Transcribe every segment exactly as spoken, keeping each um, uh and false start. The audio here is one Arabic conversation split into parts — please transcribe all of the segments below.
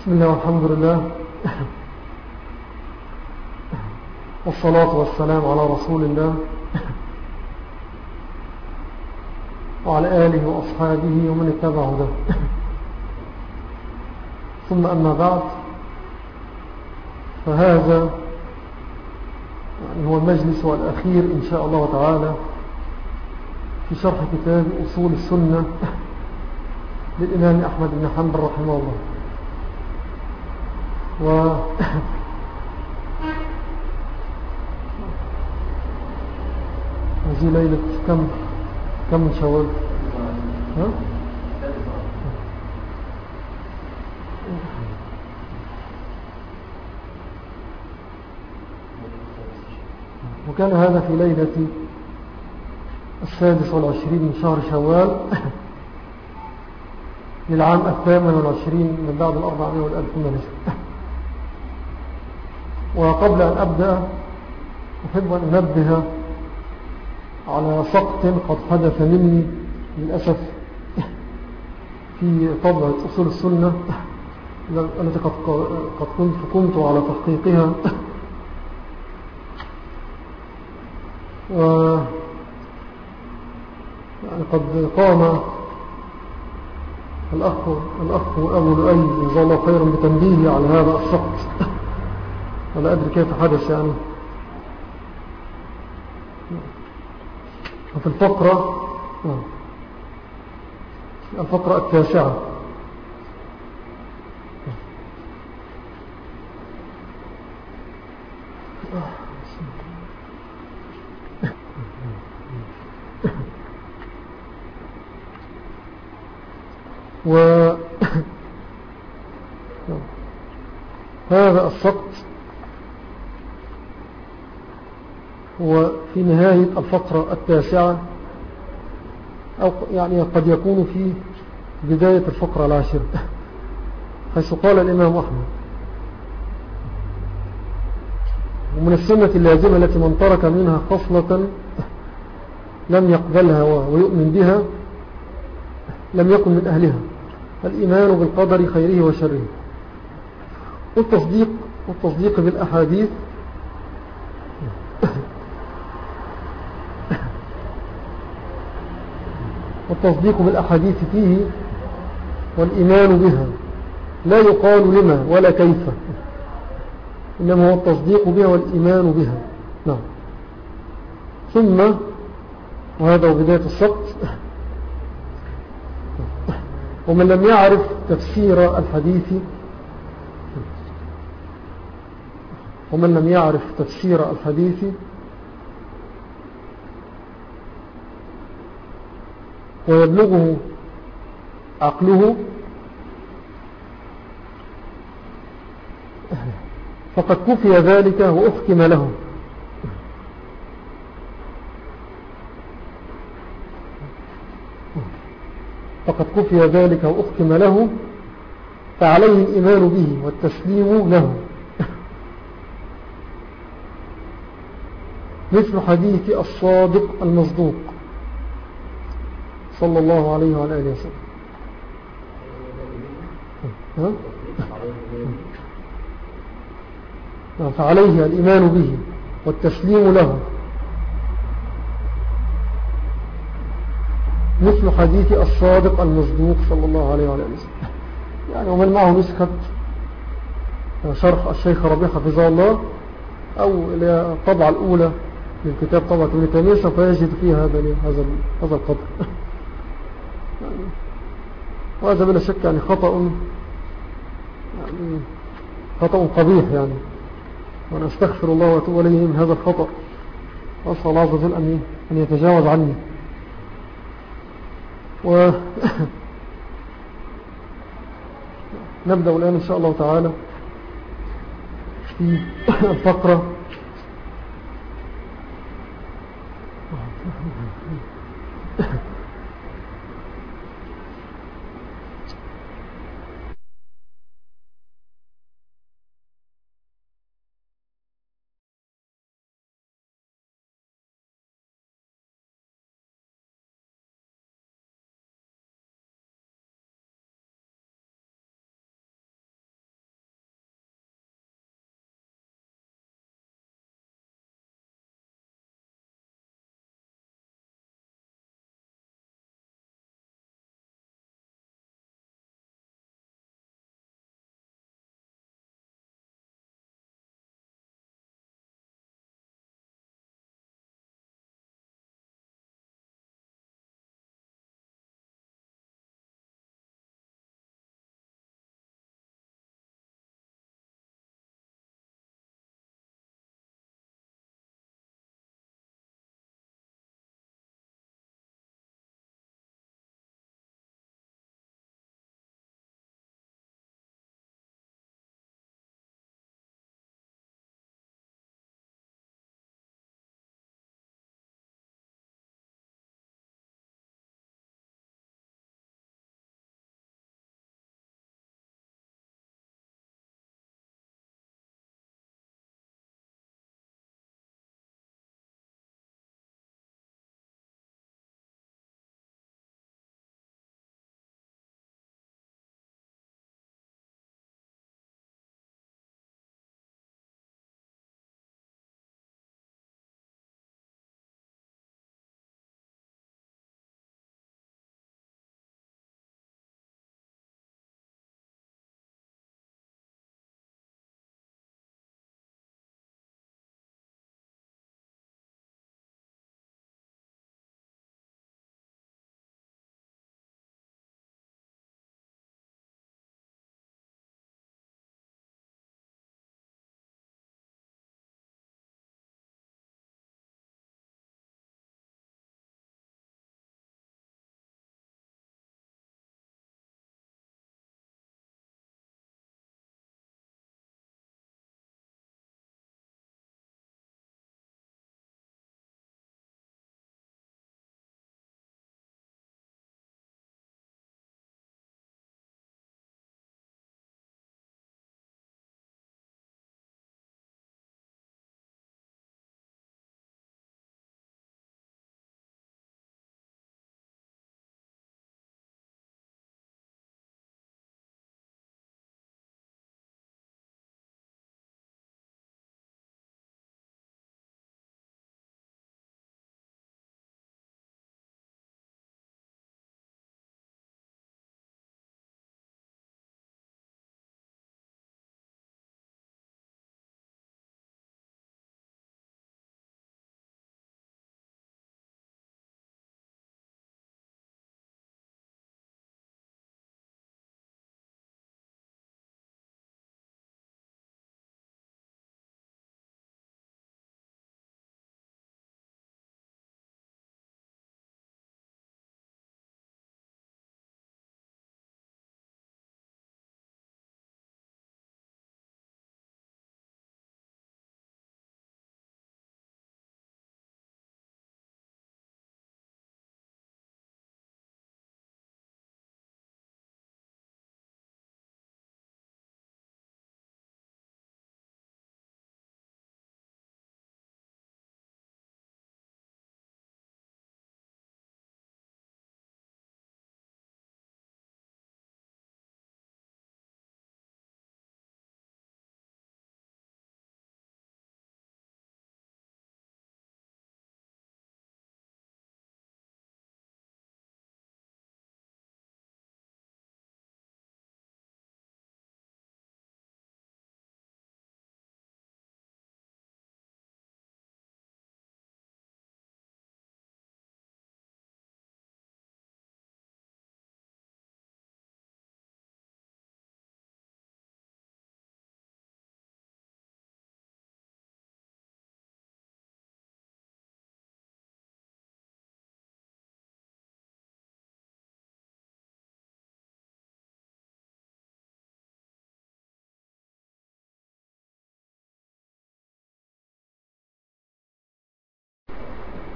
بسم الله والحمد لله، والصلاة والسلام على رسول الله وعلى آله وأصحابه ومن اتبع هداه. ثم أما بعد، فهذا يعني هو المجلس الأخير إن شاء الله تعالى في شرح كتاب أصول السنة للإمام أحمد بن حنبل رحمه الله. و هذه ليلة كم كم من شوال؟ ها؟ وكان هذا في ليلة السادس والعشرين من شهر شوال للعام الثامن والعشرين من بعد الأربعمائة والألف من الهجرة. وقبل أن أبدأ أحب أن أنبه على سقط قد حدث مني للأسف في طبعة أصول السنة التي قد قد كنت قمت على تحقيقها. و يعني قد قام الأخ الأخ أبو لؤي جزاه الله خيرا بتنبيهي على هذا السقط، ولا أدري كيف حدث يعني. وفي الفقرة الفقرة التاسعة و هذا السقط هو في نهاية الفقرة التاسعة، أو يعني قد يكون في بداية الفقرة العاشرة، حيث قال الإمام أحمد: ومن السنة اللازمة التي من ترك منها خصلة لم يقبلها ويؤمن بها لم يكن من أهلها، الإيمان بالقدر خيره وشره، والتصديق, والتصديق بالأحاديث والتصديق بالأحاديث فيه والإيمان بها، لا يقال لما ولا كيف، إنما هو التصديق بها والإيمان بها. نعم. ثم وهذا هو بداية السقط: ومن لم يعرف تفسير الحديث ومن لم يعرف تفسير الحديث ويبلغه عقله فقد كفي ذلك وأحكم له. فقد كفي ذلك وأحكم له فعليه الإيمان به والتسليم له، مثل حديث الصادق المصدوق صلى الله عليه وعلى آله وسلم. ها؟ فعليه الإيمان به والتسليم له، مثل حديث الصادق المصدوق صلى الله عليه وعلى آله وسلم. يعني ومن معه نسخة شرح الشيخ ربيع حفظه الله أو الطبعة الأولى للكتاب طبعة ابن تيمية سوف يجد فيها هذا هذا القدر. يعني وهذا بلا شك يعني خطأ يعني خطأ قبيح يعني، وأنا أستغفر الله وأتوب إليه من هذا الخطأ، وأسأل الله عز وجل أن أن يتجاوز عني. و نبدأ الآن إن شاء الله تعالى في الفقرة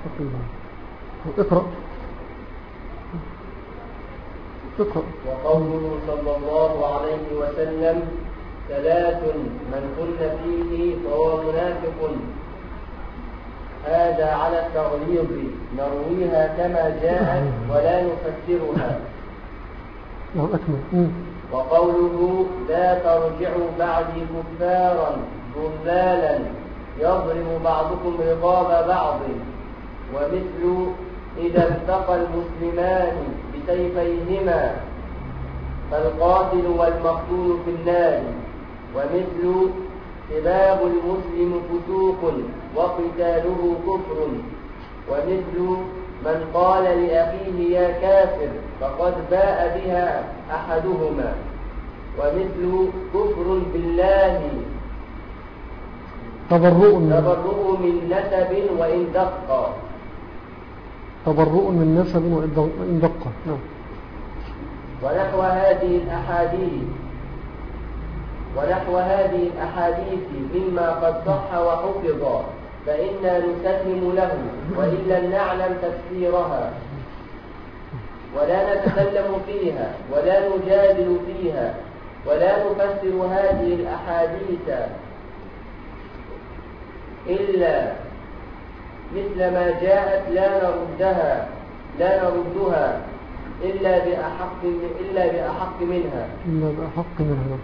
تقريبا. اقرأ اقرأ. وقوله صلى الله عليه وسلم ثلاث من كن فيه فهو منافق، هذا على التغليظ نرويها كما جاءت ولا نفسرها. نعم أكمل. وقوله لا ترجعوا بعدي كفارا ضلالا يضرب بعضكم رقاب بعض، ومثل إذا التقى المسلمان بسيفيهما فالقاتل والمقتول في النار، ومثل سباب المسلم فسوق وقتاله كفر، ومثل من قال لأخيه يا كافر فقد باء بها أحدهما، ومثل كفر بالله تبرؤ من نسب وإن دق تبرؤ من نسب وإن دق. نعم. ونحو هذه الأحاديث ونحو هذه الأحاديث مما قد صح وحفظ فإنا نسلم له وإن لم نعلم تفسيرها، ولا نتكلم فيها ولا نجادل فيها ولا نفسر هذه الأحاديث إلا مثل ما جاءت لا نردها لا نردها إلا بأحق إلا بأحق منها إلا بأحق منها.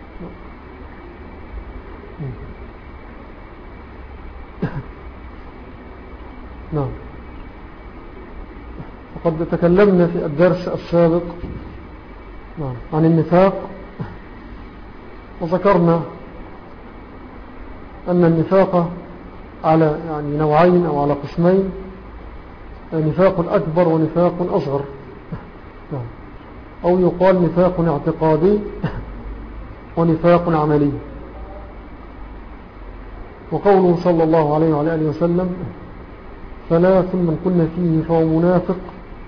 نعم. وقد تكلمنا في الدرس السابق نعم عن النفاق، وذكرنا أن النفاق على يعني نوعين أو على قسمين، نفاق أكبر ونفاق أصغر، أو يقال نفاق اعتقادي ونفاق عملي. وقوله صلى الله عليه وعلى آله وسلم ثلاث من كن فيه فهو منافق،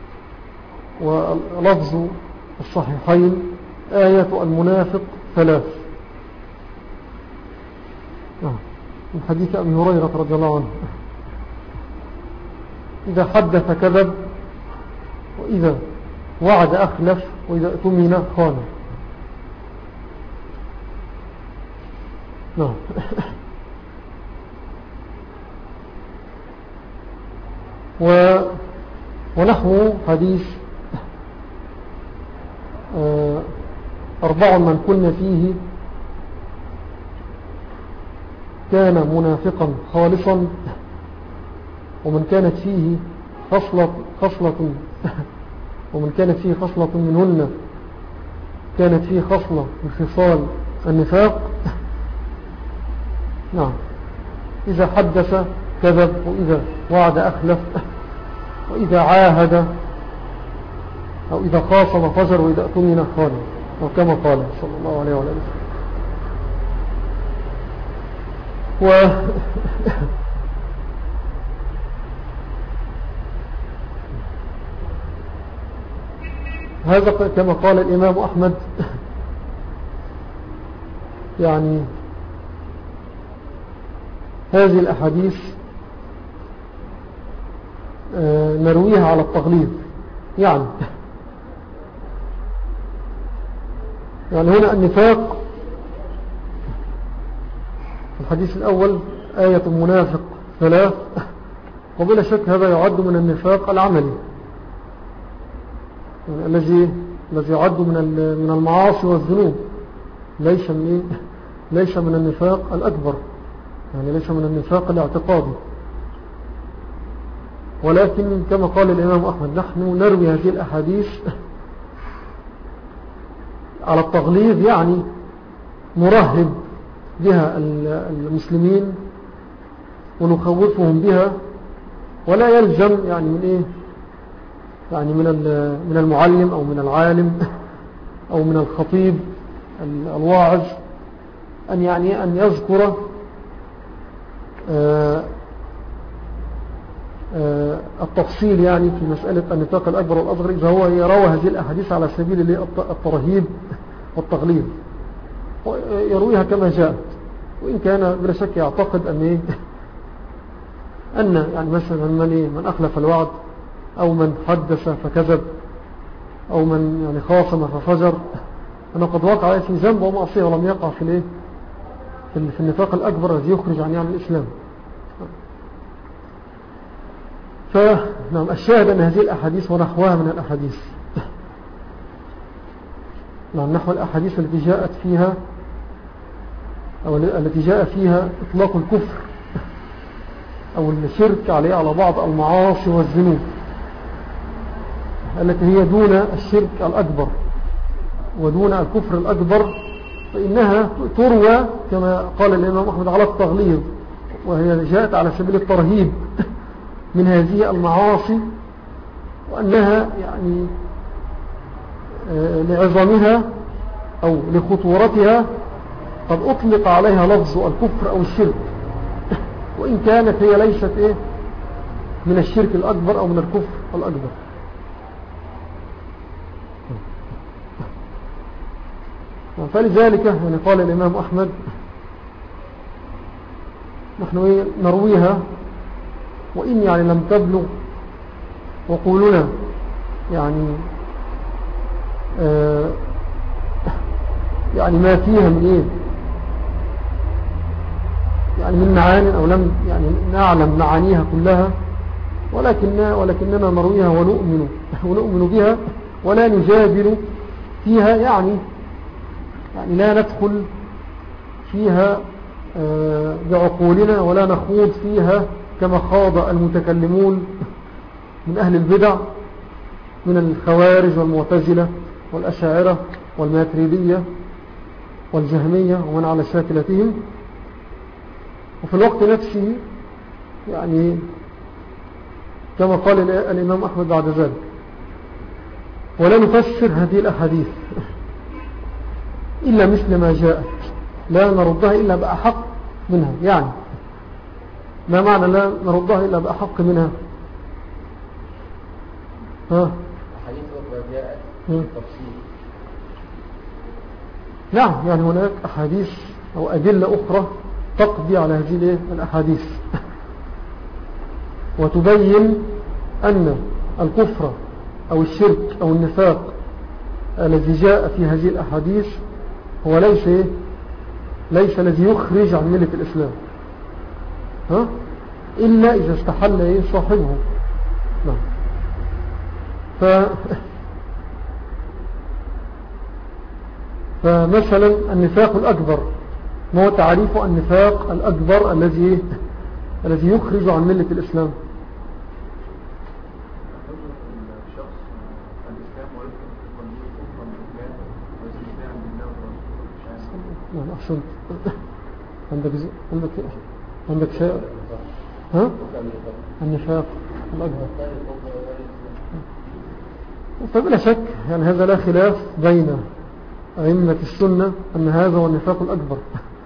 ولفظ الصحيحين آية المنافق ثلاث، من حديث أبي هريرة رضي الله عنه: إذا حدث كذب، وإذا وعد أخلف، وإذا اؤتمن خان. نعم. و ونحو حديث أربع من كن فيه كان منافقا خالصا، ومن كانت فيه خصلة خصلة ومن كانت فيه خصلة منهن كانت فيه خصلة من خصال النفاق. نعم. إذا حدث كذب، وإذا وعد أخلف، وإذا عاهد أو إذا خاصم فجر، وإذا اؤتمن خان، وكما قال صلى الله عليه وسلم. و هذا كما قال الإمام أحمد، يعني هذه الأحاديث نرويها على التغليظ، يعني يعني هنا النفاق الحديث الأول آية المنافق ثلاث، وبلا شك هذا يعد من النفاق العملي، يعني الذي الذي يعد من من المعاصي والذنوب، ليس من ليس من النفاق الأكبر، يعني ليس من النفاق الاعتقادي. ولكن كما قال الإمام أحمد نحن نروي هذه الأحاديث على التغليظ، يعني نرهب بها المسلمين ونخوفهم بها، ولا يلزم يعني من إيه يعني من من المعلم أو من العالم أو من الخطيب الواعظ أن يعني أن يذكر آآ آآ التفصيل يعني في مسألة النفاق الأكبر والأصغر، إذا هو يروى هذه الأحاديث على سبيل الترهيب والتغليظ، يرويها كما جاءت، وإن كان بلا شك يعتقد أن أن يعني مثلا من, إيه من أخلف الوعد أو من حدث فكذب أو من يعني خاصم ففجر أنه قد وقع في ذنب ومعصية ولم يقع في الإيه في النفاق الأكبر الذي يخرج عن يعني الإسلام. فنعم الشاهد أن هذه الأحاديث ونحوها من الأحاديث نعم نحو الأحاديث التي جاءت فيها أو التي جاء فيها إطلاق الكفر أو الشرك عليه على بعض المعاصي والذنوب التي هي دون الشرك الأكبر ودون الكفر الأكبر، فإنها تروى كما قال الإمام أحمد على التغليظ، وهي جاءت على سبيل الترهيب من هذه المعاصي، وأنها يعني لعظمها أو لخطورتها قد أطلق عليها لفظ الكفر أو الشرك، وإن كانت هي ليست إيه من الشرك الأكبر أو من الكفر الأكبر. فلذلك يعني قال الإمام أحمد نحن نرويها وإن يعني لم تبلغ وقولنا يعني آه يعني ما فيها من إيه يعني من معاني أو لم يعني نعلم معانيها كلها، ولكننا ولكننا نرويها ونؤمن ونؤمن بها ولا نجادل فيها، يعني يعني لا ندخل فيها بعقولنا ولا نخوض فيها كما خاض المتكلمون من أهل البدع من الخوارج والمعتزلة والأشاعرة والماتريدية والجهمية ومن على شاكلتهم. وفي الوقت نفسه يعني كما قال الإمام أحمد بعد ذلك ولا نفسر هذه الأحاديث إلا مثل ما جاءت، لا نردها إلا بأحق منها. يعني ما معنى لا نردها إلا بأحق منها؟ ها حديث أخرى جاءت بالتفصيل. نعم، يعني هناك أحاديث أو أدلة أخرى تقضي على هذه الأحاديث وتبين أن الكفر أو الشرك أو النفاق الذي جاء في هذه الأحاديث هو ليس ليس الذي يخرج عن ملة الإسلام، ها؟ إلا إذا استحل إيه صاحبه. نعم. ف... فمثلا النفاق الأكبر، ما هو تعريف النفاق الأكبر الذي الذي يخرج عن ملة الإسلام؟ نعم أحسنت. عندك عندك عندك شيء؟ ها؟ النفاق الأكبر. فبلا شك يعني هذا لا خلاف بين أئمة السنة أن هذا هو النفاق الأكبر،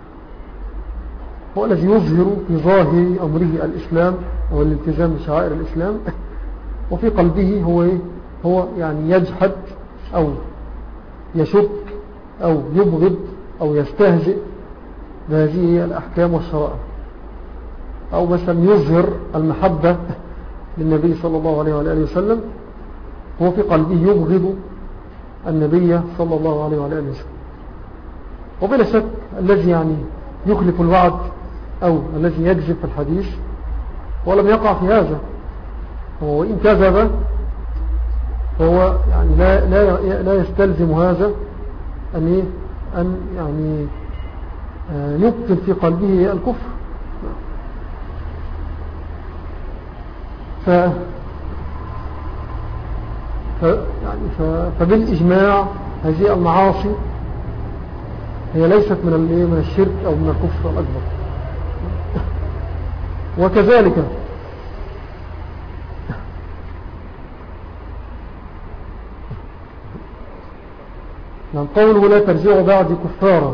هو الذي يظهر في ظاهر أمره الإسلام أو الالتزام بشعائر الإسلام، وفي قلبه هو هو يعني يجحد أو يشك أو يبغض أو يستهزئ بهذه الأحكام والشرائع، أو مثلا يظهر المحبة للنبي صلى الله عليه وآله وسلم، هو في قلبه يبغض النبي صلى الله عليه وآله وسلم. وبلا شك الذي يعني يخلف الوعد أو الذي يكذب في الحديث ولم يقع في هذا، هو إن كذب فهو يعني لا, لا, لا يستلزم هذا أن أن يعني يبطل في قلبه الكفر. ف ف يعني ف فبالإجماع هذه المعاصي هي ليست من من الشرك أو من الكفر الأكبر. وكذلك من قوله لا ترجعوا بعد كفارا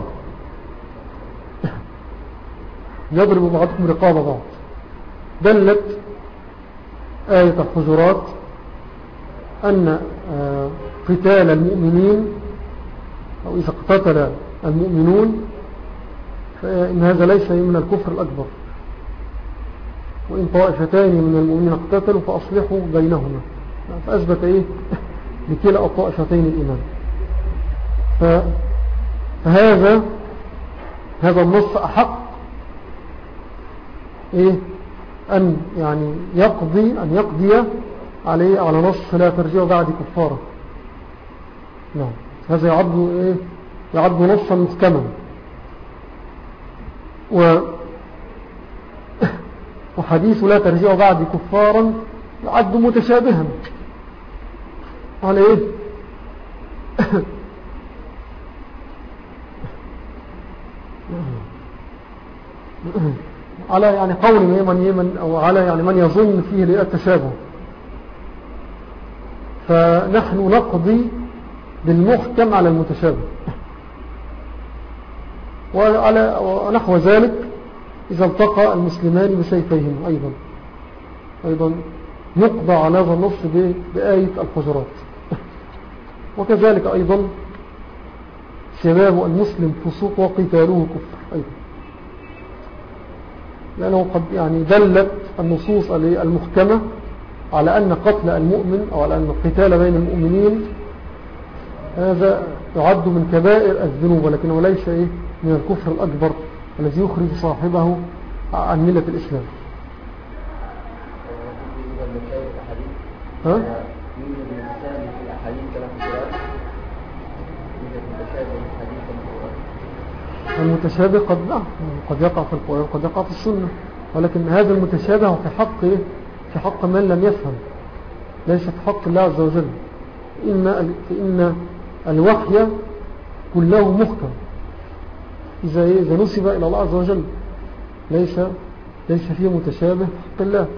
يضرب بعضكم رقاب بعض، دلت آية الحجرات أن قتال المؤمنين أو إذا اقتتل المؤمنون فإن هذا ليس من الكفر الأكبر. وإن طائفتان من المؤمنين اقتتلوا فأصلحوا بينهما. فأثبت إيه لكلا الطائفتين الإيمان. فهذا هذا النص أحق إيه أن يعني يقضي أن يقضي عليه على نص لا ترجع بعد كفارة. نعم هذا يعد إيه يعد نصا محكما. و وحديث لا ترجع بعد كفارا يعد متشابها على إيه على يعني قول من يمن أو على يعني من يظن فيه التشابه. فنحن نقضي بالمحكم على المتشابه. وعلى ونحو ذلك إذا التقى المسلمان بسيفيهم أيضا أيضا يقضى على هذا النص بآية الحجرات. وكذلك أيضا سباب المسلم فسوق وقتاله كفر أيضا، لأنه قد يعني دلت النصوص المحكمة على أن قتل المؤمن أو على أن القتال بين المؤمنين هذا يعد من كبائر الذنوب، ولكنه ليس إيه من الكفر الأكبر الذي يخرج صاحبه عن ملة الإسلام. ها؟ المتشابه قد لا قد يقع في القرآن قد يقع في السنة، ولكن هذا المتشابه في حق في حق من لم يفهم، ليس في حق الله عز وجل. إن فإن الوحي كله محكم إذا إذا نسب إلى الله عز وجل، ليس ليس فيه متشابه في حق الله.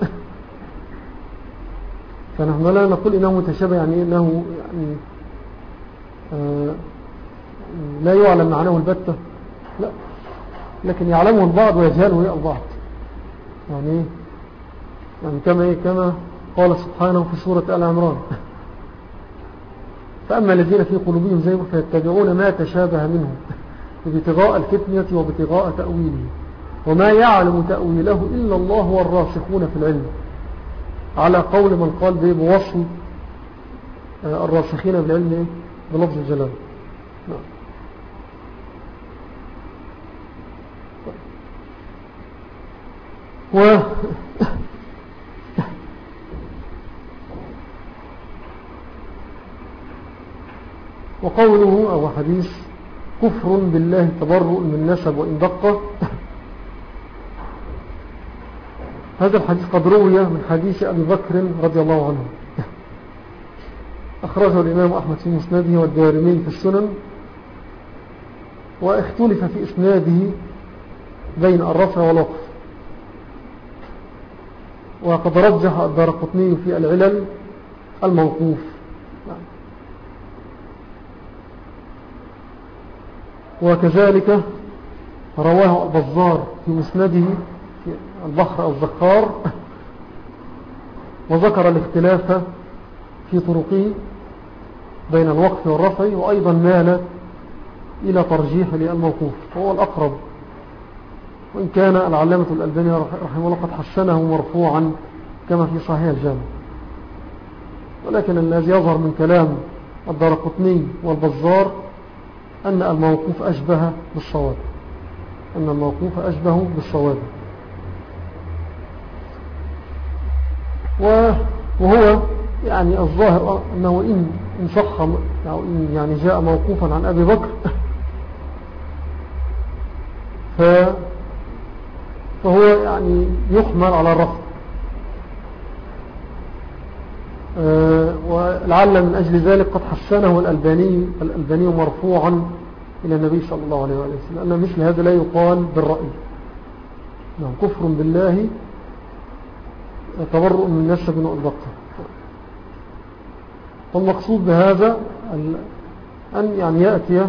فنحن لا نقول إنه متشابه يعني إنه يعني آه لا يعلم معناه البتة، لا، لكن يعلمه البعض ويجهله البعض. يعني يعني كما إيه كما قال سبحانه في سورة آل عمران: فأما الذين في قلوبهم زيغ فيتبعون ما تشابه منه ابتغاء الفتنة وابتغاء تأويله وما يعلم تأويله إلا الله والراسخون في العلم، على قول من قال به بوصل الراسخين بالعلم بلفظ الجلال. نعم. و وقوله أو حديث كفر بالله تبرؤ من نسب وإن دقة، هذا الحديث قد روي من حديث أبي بكر رضي الله عنه، أخرجه الإمام أحمد في مسنده والدارمي في السنن، واختلف في إسناده بين الرفع والوقف، وقد رجح الدارقطني في العلل الموقوف. وكذلك رواه البزار في مسنده في البحر أو الزخار، وذكر الاختلاف في طرقه بين الوقف والرفع، وأيضا مال إلى ترجيح للموقوف وهو الأقرب، وإن كان العلامة الألباني رحمه الله قد حسنه مرفوعا كما في صحيح الجامع. ولكن الذي يظهر من كلام الدارقطني والبزار أن الموقوف أشبه بالصواب، أن الموقوف أشبه بالصواب. وهو يعني الظاهر أنه إن إن صح يعني جاء موقوفا عن أبي بكر فهو يعني يحمل على الرفع، ولعل من أجل ذلك قد حسنه الألباني الألباني مرفوعا إلى النبي صلى الله عليه وسلم، أن مثل هذا لا يقال بالرأي. نعم، كفر بالله تبرؤ من نسب وإن. والمقصود بهذا أن يعني يأتي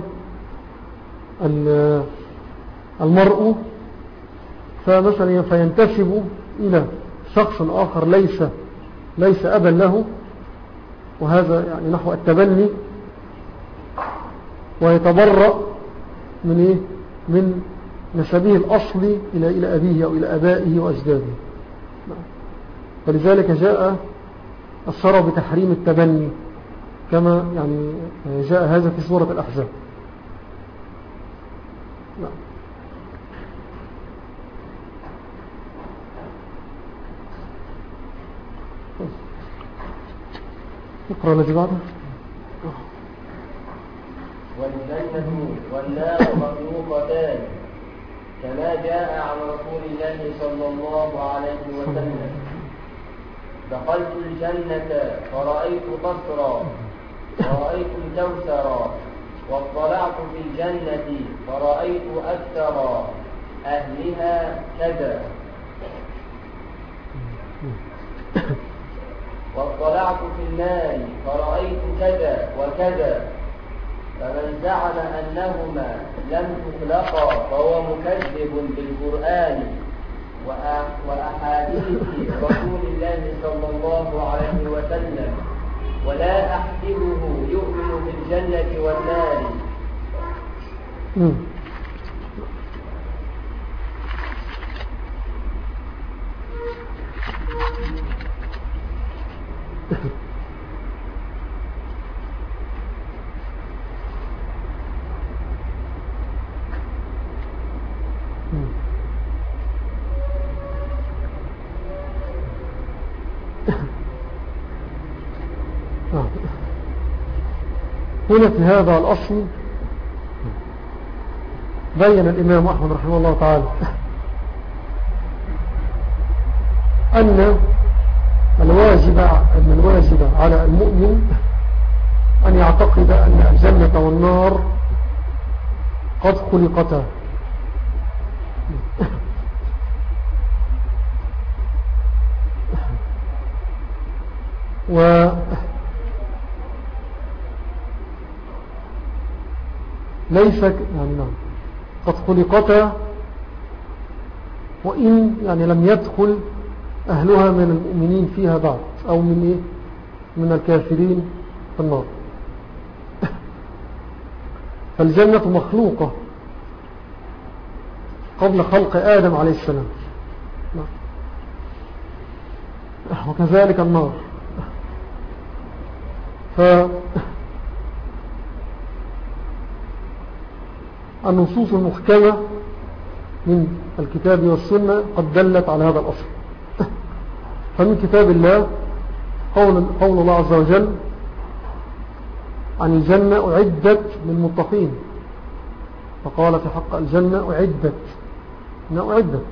المرء فمثلا فينتسب إلى شخص آخر ليس ليس أبا له، وهذا يعني نحو التبني، ويتبرأ من إيه؟ من نسبه الأصلي إلى إلى أبيه أو إلى أبائه وأجداده. فلذلك جاء الشرع بتحريم التبني كما يعني جاء هذا في سورة الأحزاب. نعم. نقرأ الذي بعده. والجنة والنار مخلوقتان كما جاء عن رسول الله صلى الله عليه وسلم. دخلت الجنة فرأيت قصرا ورأيت كوثرا، واطلعت في الجنة فرأيت أكثر أهلها كذا، واطلعت في النار فرأيت كذا وكذا. فمن زعم أنهما لم تخلقا فهو مكذب بالقرآن وأحاديث رسول الله صلى الله عليه وسلم، ولا أحسبه يؤمن بالجنة والنار. هنا في هذا الأصل بين الإمام أحمد رحمه الله تعالى أن الواجب أن الواجب على المؤمن أن يعتقد أن الجنة والنار قد خلقتا، و ليس يعني نعم قد خلقتا، وإن يعني لم يدخل أهلها من المؤمنين فيها بعد، أو من إيه من الكافرين في النار. فالجنة مخلوقة قبل خلق آدم عليه السلام، وكذلك النار. ف النصوص المحكمة من الكتاب والسنة قد دلت على هذا الأصل. فمن كتاب الله قول, قول الله عز وجل عن الجنة أعدت للمتقين، فقال في حق الجنة أعدت إنها أعدت.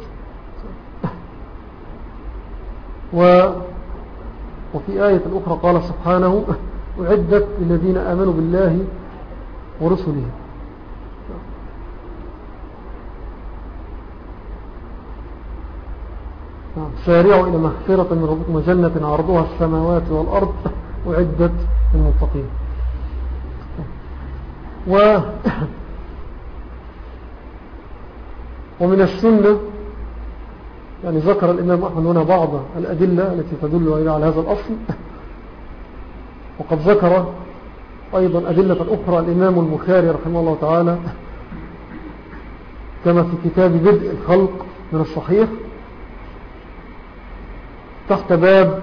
و وفي آية الأخرى قال سبحانه أعدت للذين آمنوا بالله ورسله. سارعوا إلى مغفرة من ربكم وجنة عرضها السماوات والأرض أعدت للمتقين. و ومن السنة يعني ذكر الإمام أحمد هنا بعض الأدلة التي تدل على هذا الأصل، وقد ذكر أيضا أدلة أخرى الإمام البخاري رحمه الله تعالى كما في كتاب بدء الخلق من الصحيح تحت باب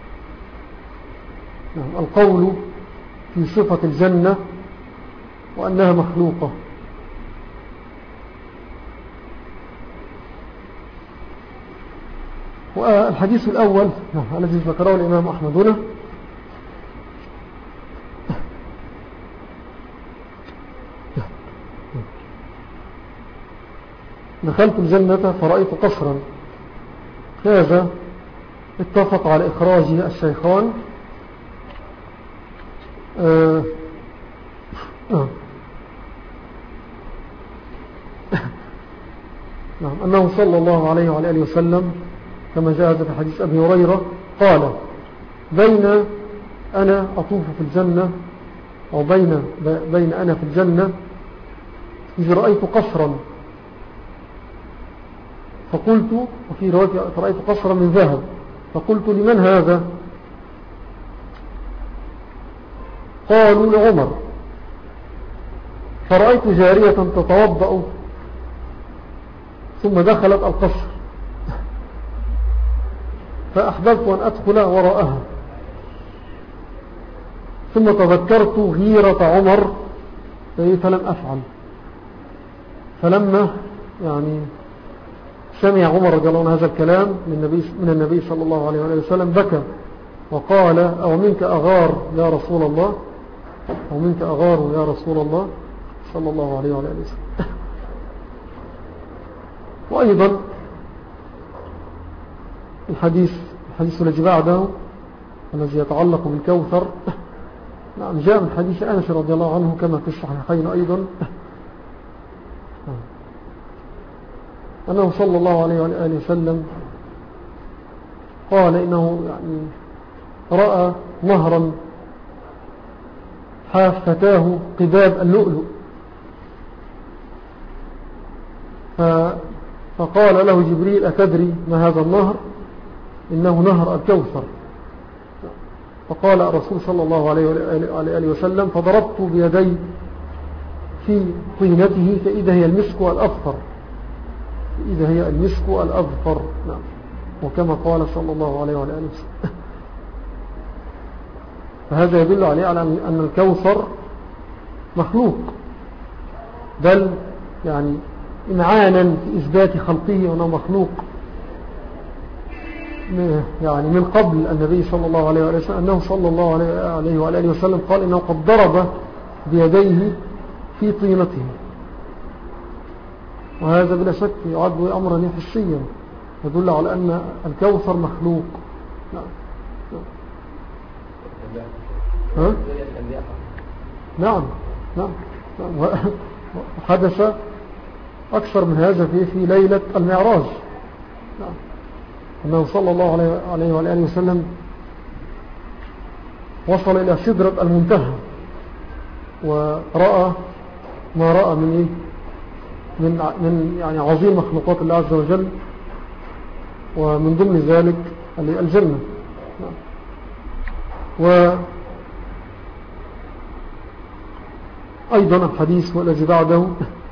القول في صفة الجنة وأنها مخلوقة. والحديث الأول الذي ذكره الإمام أحمد هنا دخلت الجنة فرأيت قصرا، هذا اتفق على إخراجه الشيخان آه آه نعم أنه صلى الله عليه وعلى آله وسلم كما جاء في حديث أبي هريرة قال بين أنا أطوف في الجنة أو بين, بين أنا في الجنة إذ رأيت قصرا فقلت، وفي رواية رأيت قصرا من ذهب فقلت لمن هذا؟ قالوا لعمر. فرأيت جارية تتوضأ ثم دخلت القصر فأحببت أن أدخل وراءها، ثم تذكرت غيرة عمر فلم أفعل. فلما يعني سمع عمر رضي الله عنه هذا الكلام من النبي, من النبي صلى الله عليه وسلم بكى وقال: أو منك أغار يا رسول الله، أو منك أغار يا رسول الله صلى الله عليه وسلم. وأيضا الحديث الحديث الذي بعده الذي يتعلق بالكوثر، نعم، جاء من حديث أنس رضي الله عنه كما في الصحيحين أيضا، أنه صلى الله عليه وآله وسلم قال إنه يعني رأى نهرا حافتاه قباب اللؤلؤ، فقال له جبريل: أتدري ما هذا النهر؟ إنه نهر الكوثر. فقال الرسول صلى الله عليه وآله وسلم: فضربت بيدي في طينته فإذا هي المسك الأظفر، إذا هي المسك الأظفر، نعم، وكما قال صلى الله عليه وآله وسلم. فهذا يدل عليه على أن الكوثر مخلوق، بل يعني إمعانا في إثبات خلقه وأنه مخلوق يعني من قبل النبي صلى الله عليه وسلم، أنه صلى الله عليه وآله وسلم قال إنه قد ضرب بيديه في طينته، وهذا بلا شك يعد أمرا حسيا يدل على أن الكوثر مخلوق. نعم ها؟ نعم نعم وحدث أكثر من هذا في في ليلة المعراج، نعم، أنه صلى الله عليه وآله وسلم وصل إلى سدرة المنتهى ورأى ما رأى من إيه؟ من من يعني عظيم مخلوقات الله عز وجل، ومن ضمن ذلك الجنة. وأيضا الحديث والذي بعده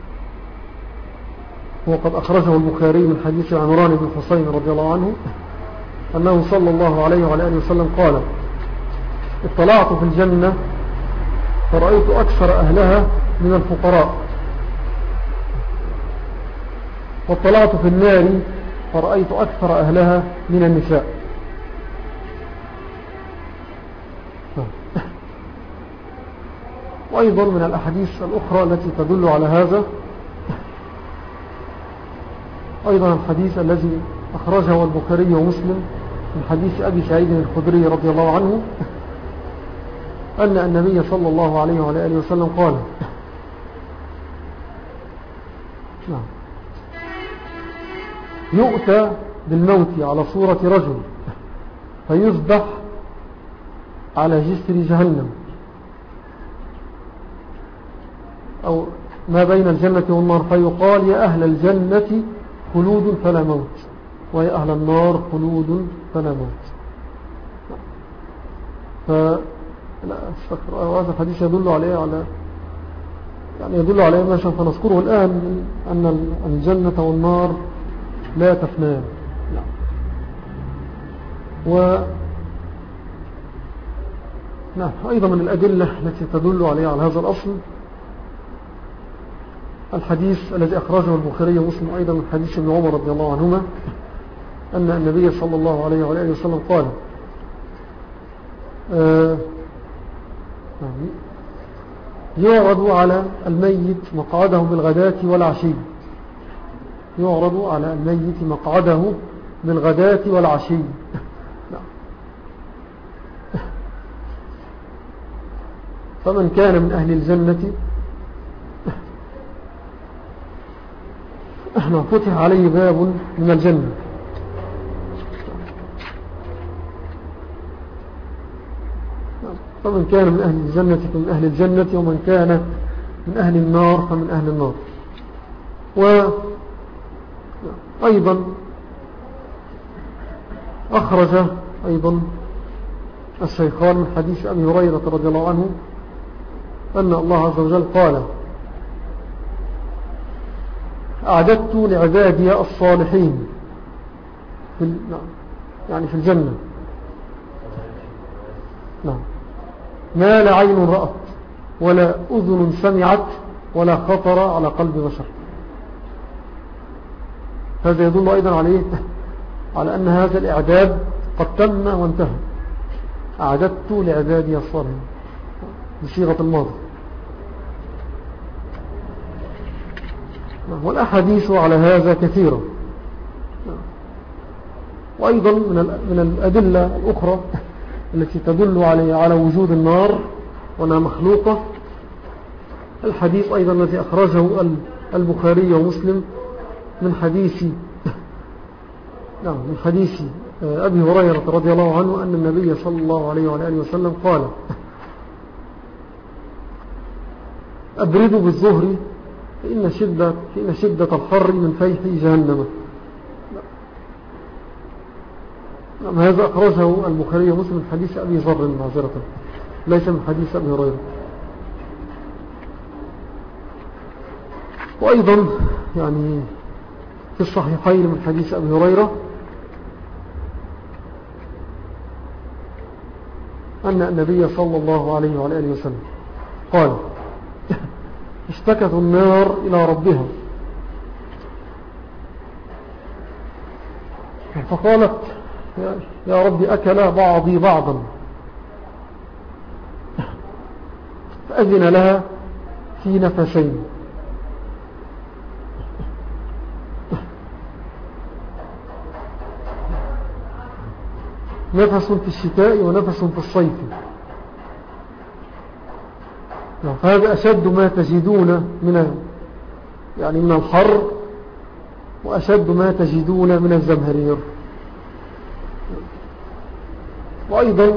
وقد أخرجه البخاري من حديث عمران بن حسين رضي الله عنه أنه صلى الله عليه وآله وسلم قال: اطلعت في الجنة فرأيت أكثر أهلها من الفقراء، واطلعت في النار فرأيت أكثر أهلها من النساء. وأيضا من الأحاديث الأخرى التي تدل على هذا أيضا الحديث الذي أخرجه البخاري ومسلم من حديث أبي سعيد الخدري رضي الله عنه أن النبي صلى الله عليه وآله وسلم قال: يؤتى بالموت على صورة رجل فيذبح على جسر جهنم، أو ما بين الجنة والنار، فيقال: يا أهل الجنة خلود فلا موت، ويا أهل النار خلود فلا موت. فهذا الحديث يدل عليه على يعني يدل عليه ما فنذكره الآن أن الجنة والنار لا تفنان. و نعم أيضا من الأدلة التي تدل عليه على هذا الأصل الحديث الذي أخرجه البخاري ومسلم أيضا من حديث ابن عمر رضي الله عنهما أن النبي صلى الله عليه وآله وسلم قال: آه يعرض على الميت مقعده بالغداة والعشي، يعرض على الميت مقعده بالغداة والعشي. فمن كان من أهل الجنة احنا فتح عليه باب من الجنة، فمن كان من أهل الجنة فمن أهل الجنة، ومن كان من أهل النار فمن أهل النار. وأيضا أخرج أيضا الشيخان من حديث أبي هريرة رضي الله عنه أن الله عز وجل قال: أعددت لعبادي الصالحين في يعني في الجنة. نعم. ما لا عين رأت ولا أذن سمعت ولا خطر على قلب بشر. هذا يدل أيضا عليه على أن هذا الإعداد قد تم وانتهى. أعددت لعبادي الصالحين بصيغة الماضي. والأحاديث على هذا كثيرة. وأيضا من الأدلة الأخرى التي تدل على وجود النار وأنها مخلوقة الحديث أيضا الذي أخرجه البخاري ومسلم من حديث نعم من حديث أبي هريرة رضي الله عنه أن النبي صلى الله عليه وآله وسلم قال: أبردوا بالظهر فإن شدة, فإن شدة الحر من فيح جهنم. نعم. هذا أخرجه البخاري ومسلم من حديث أبي ذر معذرة، ليس من حديث أبي هريرة. وأيضا يعني في الصحيحين من حديث أبي هريرة أن النبي صلى الله عليه وآله وسلم قال: اشتكت النار إلى ربها فقالت: يا رب أكل بعضي بعضا، فأذن لها في نفسين، نفس في الشتاء ونفس في الصيف. فهذا أشد ما تجدون من يعني من الحر وأشد ما تجدون من الزمهرير. وأيضا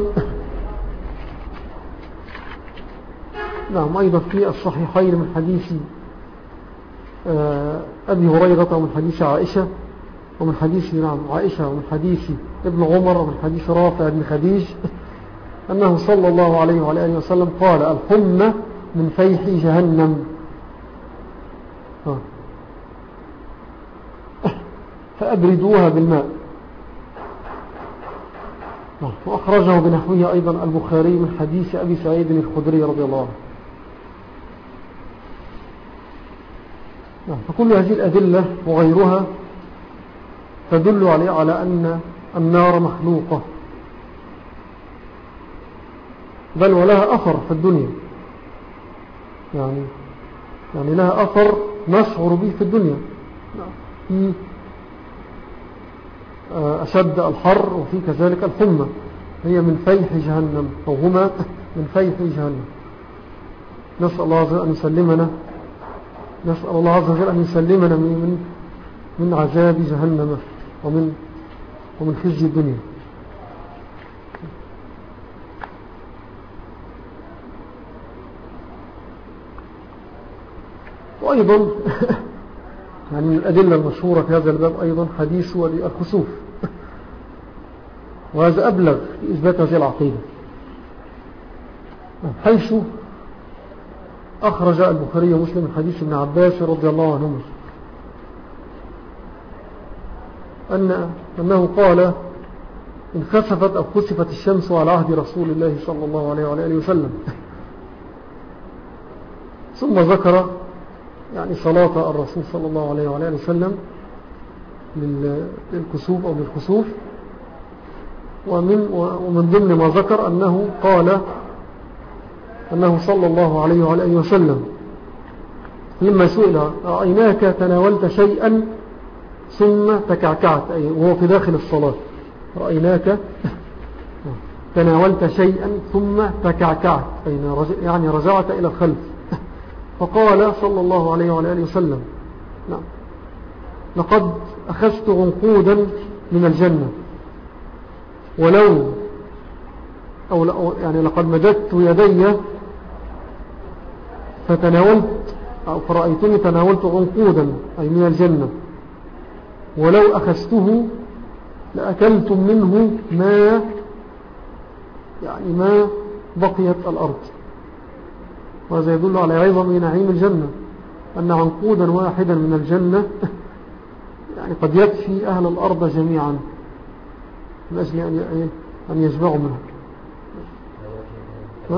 نعم أيضا في الصحيحين من حديث أبي هريرة ومن حديث عائشة ومن حديث نعم عائشة ومن حديث ابن عمر ومن حديث رافع بن خديج أنه صلى الله عليه وآله وسلم قال: الحمى من فيح جهنم فأبردوها بالماء. وأخرجه بنحوه أيضا البخاري من حديث أبي سعيد الخدري رضي الله عنه. فكل هذه الأدلة وغيرها تدل عليه على أن النار مخلوقة، بل ولها أثر في الدنيا، يعني يعني لها أثر نشعر به في الدنيا، في أشد الحر وفي كذلك الحمى، هي من فيح جهنم أو هما من فيح جهنم. نسأل الله عز وجل أن يسلمنا نسأل الله عز وجل أن يسلمنا من من عذاب جهنم ومن ومن خزي الدنيا. وأيضا يعني من الأدلة المشهورة في هذا الباب أيضا حديث الخسوف، وهذا أبلغ في إثبات هذه العقيدة، حيث أخرج البخاري ومسلم من حديث ابن عباس رضي الله عنهما أن أنه قال: انخسفت أو خسفت الشمس على عهد رسول الله صلى الله عليه وآله وسلم. ثم ذكر يعني صلاة الرسول صلى الله عليه وآله وسلم للكسوف أو للخسوف. ومن, ومن ضمن ما ذكر أنه قال أنه صلى الله عليه وآله وسلم لما سئل: رأيناك تناولت شيئا ثم تكعكعت، أي وهو في داخل الصلاة، رأيناك تناولت شيئا ثم تكعكعت، يعني رجعت إلى الخلف. فقال صلى الله عليه وآله وسلم: نعم، لقد أخذت عنقودا من الجنة، ولو أو يعني لقد مددت يدي فتناولت أو فرأيتني تناولت عنقودا أي من الجنة، ولو أخذته لأكلتم منه ما يعني ما بقيت الأرض. وهذا يدل على عظم نعيم الجنة، أن عنقودا واحدا من الجنة يعني قد يكفي أهل الأرض جميعا. من أجل أن أن يشبعوا منه. ها؟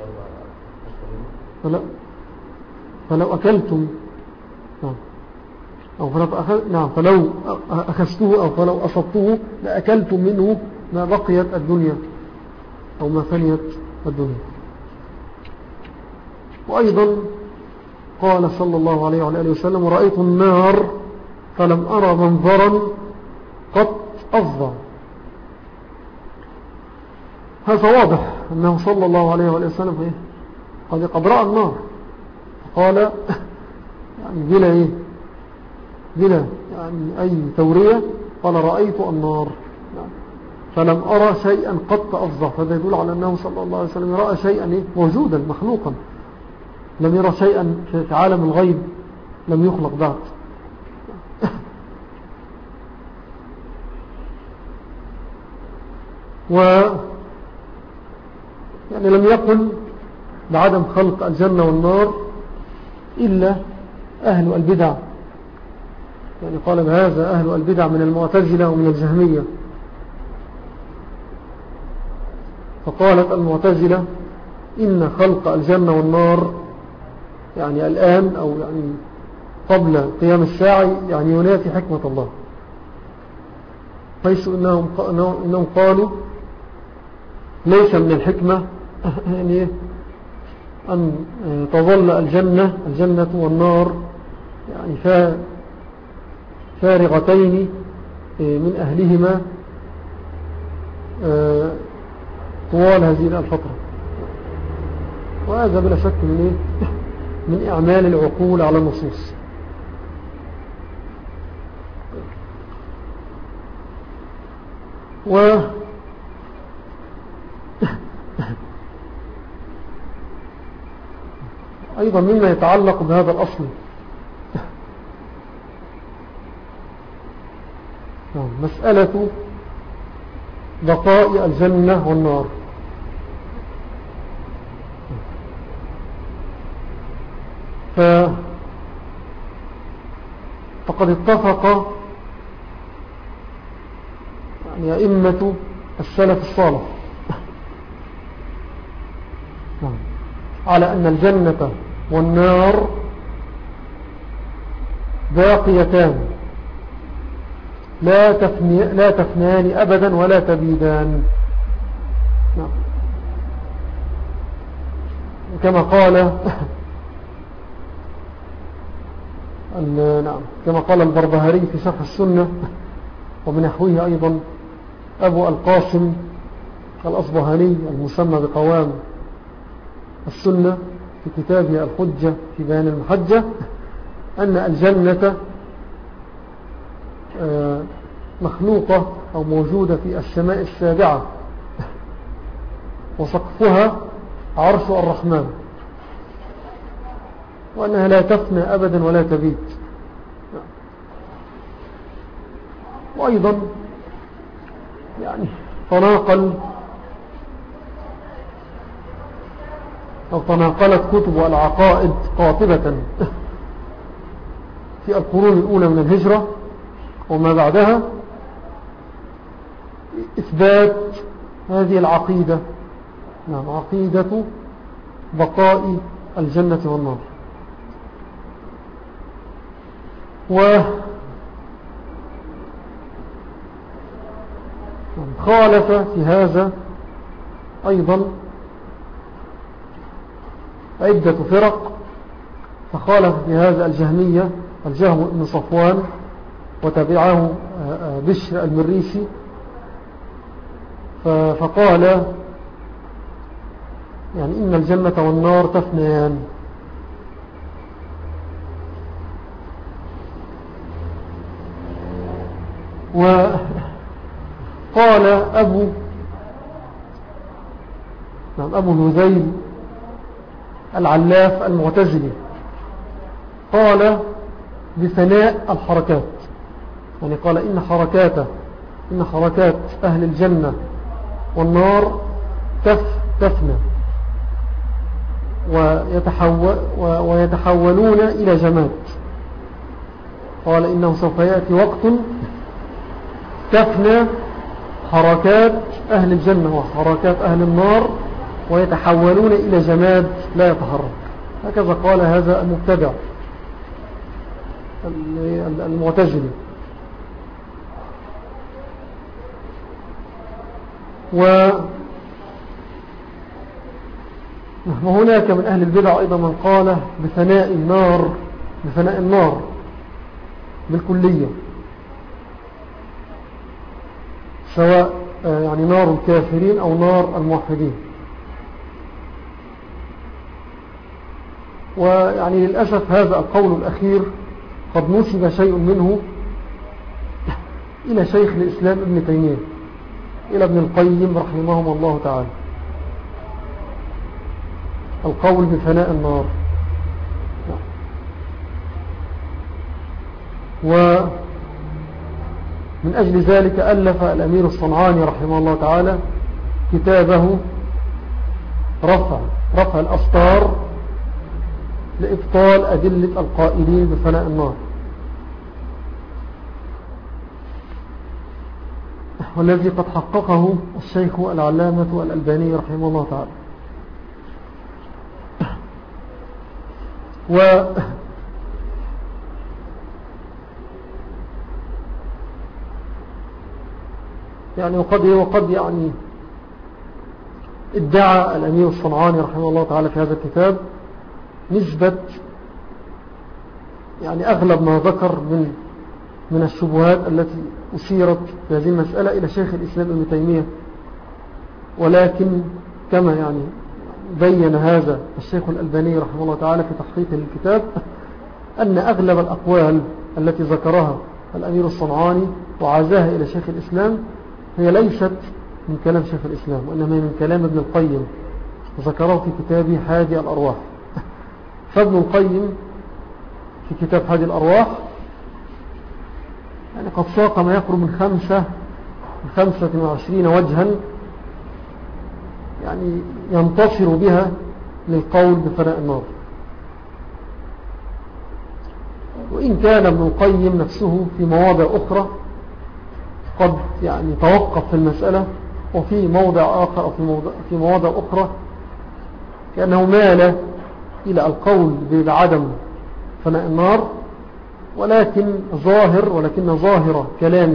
فلا فلو أكلتم نعم أو فلو أخذ نعم فلو أخذته أو فلو أصبته لأكلتم منه ما بقيت الدنيا أو ما فنيت الدنيا. وأيضا قال صلى الله عليه وعلى آله وسلم: ورأيت النار فلم أرى منظرا قط أفظع. هذا واضح أنه صلى الله عليه وعلى وسلم قد قد رأى النار، قال يعني بلا إيه بلا يعني أي تورية، قال: رأيت النار فلم أرى شيئا قط أفظع. فهذا يدل على أنه صلى الله عليه وسلم رأى شيئا إيه؟ موجودا مخلوقا، لم يرى شيئا في عالم الغيب لم يخلق بعد. و يعني لم يقل بعدم خلق الجنة والنار إلا أهل البدع، يعني قال بهذا أهل البدع من المعتزلة ومن الجهمية. فقالت المعتزلة: إن خلق الجنة والنار يعني الآن أو يعني قبل قيام الساعة يعني ينافي حكمة الله، حيث إنهم, إنهم قالوا ليس من الحكمة يعني أن تظل الجنة الجنة والنار يعني فارغتين من أهلهما طوال هذه الفترة. وهذا بلا شك من إيه؟ من إعمال العقول على النصوص. و أيضا مما يتعلق بهذا الأصل مسألة بقاء الجنة والنار. ف... فقد اتفق يعني أئمة السلف الصالح على أن الجنة والنار باقيتان لا, تفني لا تفنان أبدا ولا تبيدان. نعم. كما قال نعم كما قال البربهاري في شرح السنة، وبنحوه أيضا أبو القاسم الأصبهاني المسمى بقوام السنة في كتابه الحجة في بيان المحجة، أن الجنة مخلوقة أو موجودة في السماء السابعة، وسقفها عرش الرحمن، وأنها لا تفنى أبدا ولا تبيد. وأيضا يعني تناقل أو تناقلت كتب العقائد قاطبة في القرون الأولى من الهجرة وما بعدها إثبات هذه العقيدة، نعم عقيدة بقاء الجنة والنار. و خالف في هذا أيضا عدة فرق، فخالف في هذا الجهمية الجهم بن صفوان، وتبعه بشر المريسي، فقال يعني إن الجنة والنار تفنيان. وقال أبو نعم أبو الهذيل العلاف المعتزلي قال بفناء الحركات، يعني قال إن حركات إن حركات أهل الجنة والنار تف تفنى ويتحول ويتحولون إلى جماد. قال إنه سوف يأتي وقت تفنى حركات أهل الجنة وحركات أهل النار ويتحولون إلى جماد لا يتحرك. هكذا قال هذا المبتدع المعتزلي. وهناك من أهل البدع أيضا من قال بفناء النار بفناء النار بالكلية، سواء يعني نار الكافرين أو نار الموحدين. ويعني للأسف هذا القول الأخير قد نسب شيء منه إلى شيخ الإسلام ابن تيمية، إلى ابن القيم رحمهم الله تعالى، القول بفناء النار. ومن أجل ذلك ألف الأمير الصنعاني رحمه الله تعالى كتابه رفع رفع الأسطار لإبطال أدلة القائلين بفناء النار، والذي قد حققه الشيخ العلامة الألباني رحمه الله تعالى. و يعني وقد وقد يعني ادعى الأمير الصنعاني رحمه الله تعالى في هذا الكتاب نسبة يعني أغلب ما ذكر من من الشبهات التي أثيرت في هذه المسألة إلى شيخ الإسلام ابن تيمية، ولكن كما يعني بين هذا الشيخ الألباني رحمه الله تعالى في تحقيق الكتاب أن أغلب الأقوال التي ذكرها الأمير الصنعاني وعزاها إلى شيخ الإسلام هي ليست من كلام شيخ الإسلام، وإنما من كلام ابن القيم ذكره في كتابه هادي الأرواح. فابن القيم في كتاب هادي الأرواح يعني قد ساق ما يقرب من خمسة من خمسة وعشرين وجها يعني ينتصر بها للقول بفناء النار. وإن كان ابن القيم نفسه في مواضع أخرى قد يعني توقف في المسألة، وفي موضع آخر أو في موضع, في مواضع أخرى كأنه مال إلى القول بعدم فناء النار، ولكن ظاهر ولكن ظاهر كلامه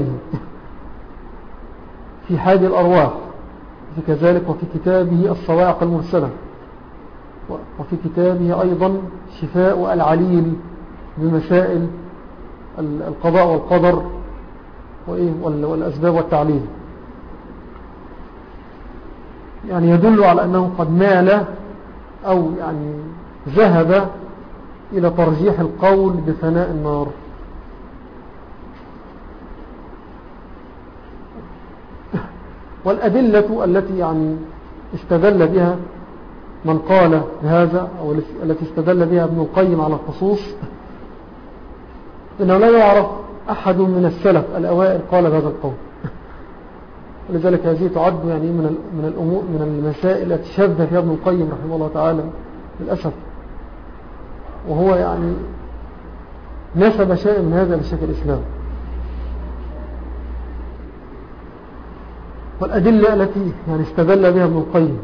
في هادي الأرواح في كذلك، وفي كتابه الصواعق المرسلة، وفي كتابه أيضا شفاء العليل بمسائل القضاء والقدر والأسباب والتعليل، يعني يدل على أنه قد مال أو يعني ذهب إلى ترجيح القول بفناء النار. والأدلة التي يعني استدل بها من قال بهذا أو التي استدل بها ابن القيم على الخصوص إنه لا يعرف أحد من السلف الأوائل قال بهذا القول، ولذلك هذه تعد يعني من من الأمور من المسائل التي شذ فيها ابن القيم رحمه الله تعالى للأسف، وهو يعني نسب شيء من هذا لشيخ الإسلام. والأدلة التي يعني استدل بها ابن القيم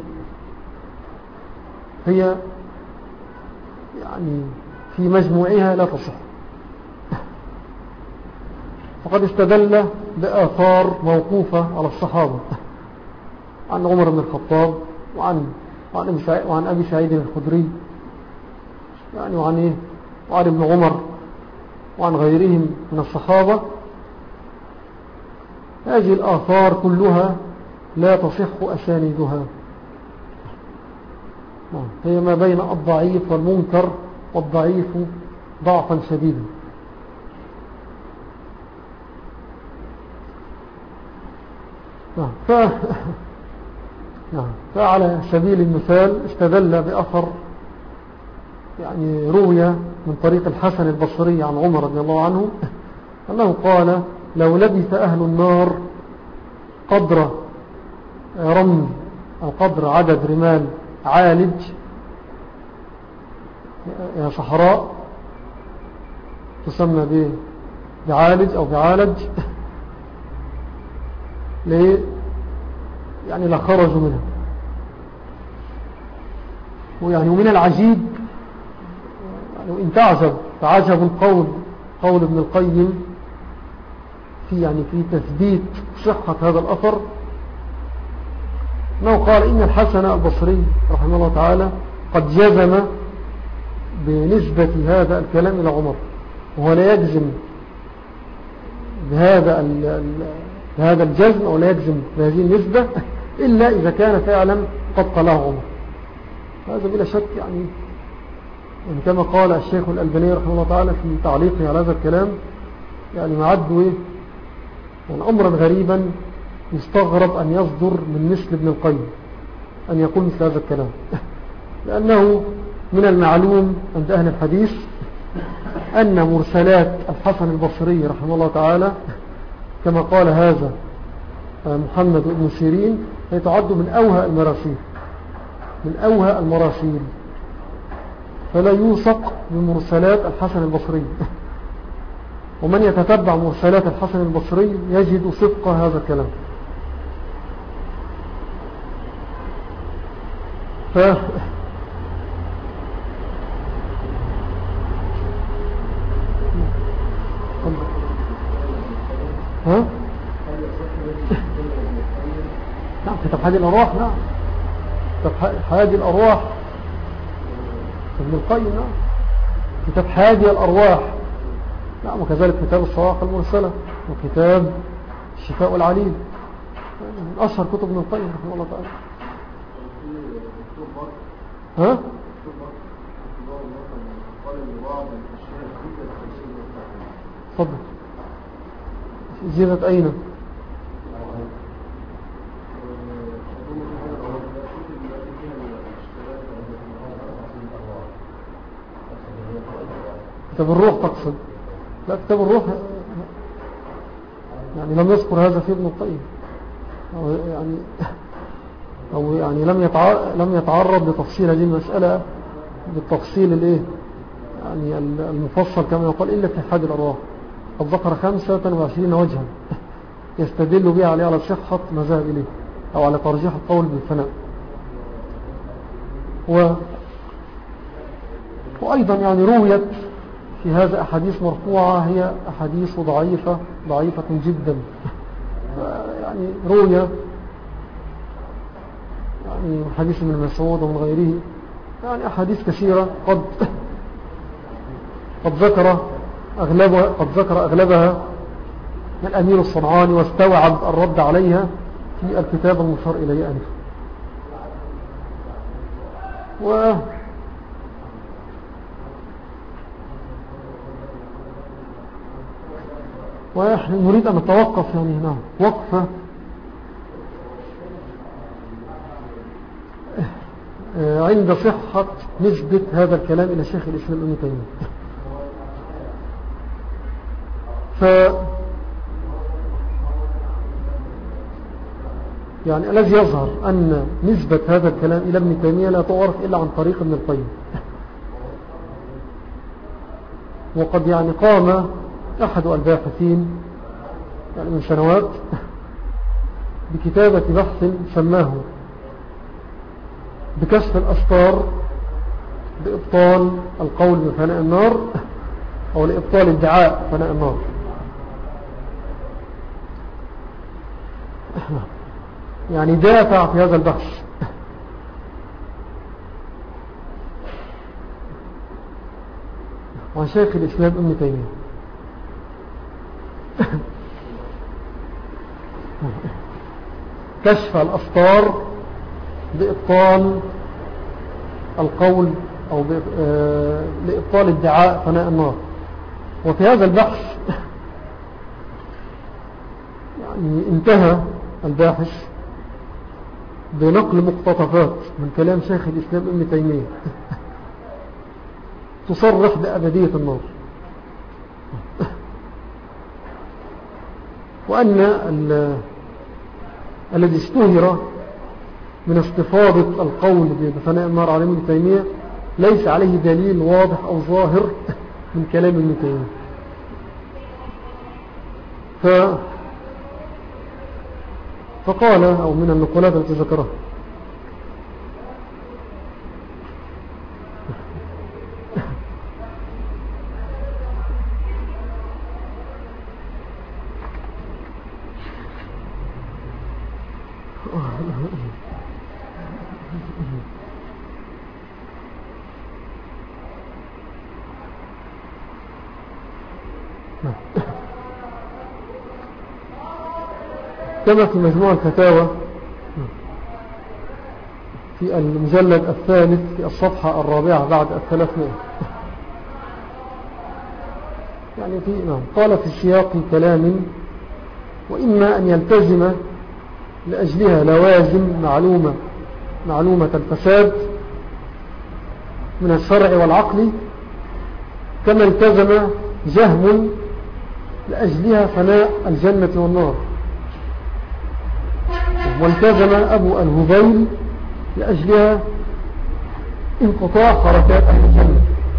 هي يعني في مجموعها لا تصح. فقد استدل بآثار موقوفة على الصحابة عن عمر بن الخطاب وعن وعن أبي سعيد الخدري يعني وعن إيه وعن ابن عمر وعن غيرهم من الصحابة. هذه الآثار كلها لا تصح أسانيدها، هي ما بين الضعيف والمنكر والضعيف ضعفا شديدا. ف... فعلى سبيل المثال استدل بأثر يعني روي من طريق الحسن البصري عن عمر رضي الله عنه أنه قال: لو لبث أهل النار قدر رمل أو قدر عدد رمال عالج يا صحراء تسمى بعالج أو بعالج يعني لخرجوا منها. ويعني ومن العجيب يعني وإن تعجب تعجب القول قول ابن القيم في يعني في تثبيت صحة هذا الأثر، أنه قال إن الحسن البصري رحمه الله تعالى قد جزم بنسبة هذا الكلام إلى عمر، وهو لا يجزم بهذا بهذا الجزم أو لا يجزم بهذه النسبة إلا إذا كان فعلا قد قاله عمر. هذا بلا شك يعني يعني كما قال الشيخ الألباني رحمه الله تعالى في تعليقه على هذا الكلام، يعني معدوا يعني أمرا غريبا يستغرب أن يصدر من مثل ابن القيم أن يقول مثل هذا الكلام، لأنه من المعلوم عند أهل الحديث أن مرسلات الحسن البصري رحمه الله تعالى كما قال هذا محمد بن سيرين هي تعد من أوهى المراسيل من أوهى المراسيل فلا يوثق بمرسلات الحسن البصري. ومن يتتبع مرسلات الحسن البصري يجد صدق هذا الكلام. ف ها نعم كتاب هذه الأرواح، نعم كتاب هذه الأرواح ابن القيم، نعم كتاب هذه الأرواح، نعم وكذلك كتاب الصواعق المرسلة وكتاب الشفاء العليل من أشهر كتب ابن القيم رحمه الله تعالى. ها تفضل زيادة أين؟ كتاب الروح تقصد؟ لا كتاب الروح يعني لم يذكر هذا في ابن القيم، أو يعني أو يعني لم لم يتعرض لتفصيل هذه المسألة بالتفصيل الايه يعني المفصل كما يقال إلا في حاد الأرواح. قد ذكر خمسة وعشرين وجها يستدل بها عليه على صحة ما ذهب إليه أو على ترجيح القول بالفناء. و وأيضا يعني رويت في هذا أحاديث مرفوعة هي أحاديث ضعيفة ضعيفة جدا، يعني روية يعني حديث من مسعود ومن غيره، يعني أحاديث كثيرة قد قد ذكر أغلبها قد ذكر أغلبها الأمير الصنعاني واستوعب الرد عليها في الكتاب المشار إليه أنف. و ونحن نريد أن نتوقف يعني هنا وقفة عند صحة نسبة هذا الكلام إلى شيخ الإسلام ابن تيمية. ف يعني الذي يظهر أن نسبة هذا الكلام إلى ابن تيمية لا تعرف إلا عن طريق ابن القيم. وقد يعني قام أحد الباحثين يعني من سنوات بكتابة بحث سماه بكشف الأستار بإبطال القول بفناء النار أو لإبطال ادعاء فناء النار. يعني دافع في هذا البحث عن شيخ الإسلام ابن تيمية. كشف الأسطار بإبطال القول أو لإبطال ادعاء فناء النار. وفي هذا البحث يعني انتهى الباحث بنقل مقتطفات من كلام شيخ الإسلام ابن تيمية تصرح بأبدية النار، وأن الذي استهر من استفاضة القول بفناء النار على ابن تيمية ليس عليه دليل واضح أو ظاهر من كلام ابن تيمية. ف فقال، أو من النقولات التي ذكرها، كما في مجموع الفتاوى في المجلد الثالث في الصفحة الرابعة بعد الثلاثمائة، يعني في نعم قال في سياق كلام: وإما أن يلتزم لأجلها لوازم معلومة معلومة الفساد من الشرع والعقل، كما التزم جهم لأجلها فناء الجنة والنار، والتزم أبو الهذيل لأجلها انقطاع حركات أهل الجنة.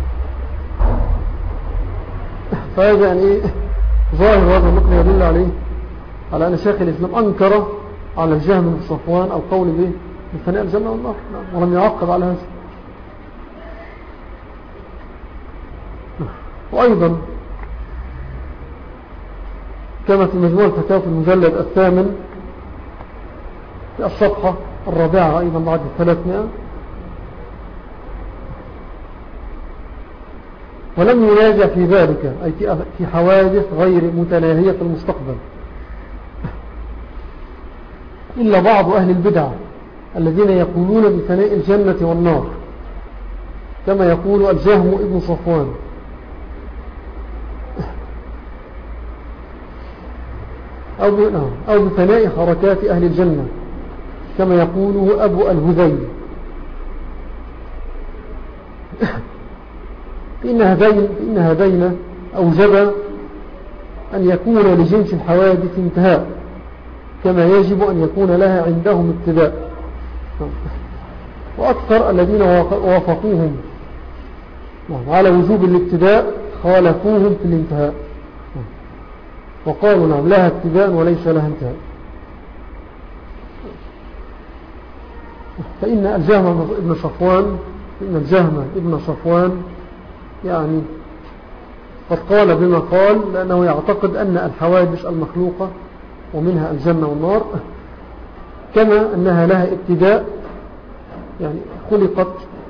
فهذا يعني إيه ظاهر هذا النقل يدل عليه على أن شيخ الإسلام أنكر على الجهم بن صفوان القول به بفناء الجنة والنار، ولم يعقب على هذا. وأيضا كما في مجموع الفتاوى في المجلد الثامن في الصفحة الرابعة أيضا بعد الثلاثمائة: ولم ينازع في ذلك، أي في حوادث غير متناهية المستقبل، إلا بعض أهل البدع الذين يقولون بفناء الجنة والنار، كما يقول الجهم ابن صفوان، أو بفناء حركات أهل الجنة كما يقوله أبو الهذيل. فإن هذين, فإن هذين أوجب أن يكون لجنس الحوادث انتهاء، كما يجب أن يكون لها عندهم ابتداء. وأكثر الذين وافقوهم على وجوب الابتداء خالفوهم في الانتهاء، وقالوا نعم لها ابتداء وليس لها انتهاء. فإن الجهم ابن صفوان فإن الجهم ابن صفوان يعني قد قال بما قال، لأنه يعتقد أن الحوادث المخلوقة ومنها الجنة والنار كما أنها لها ابتداء، يعني خلقت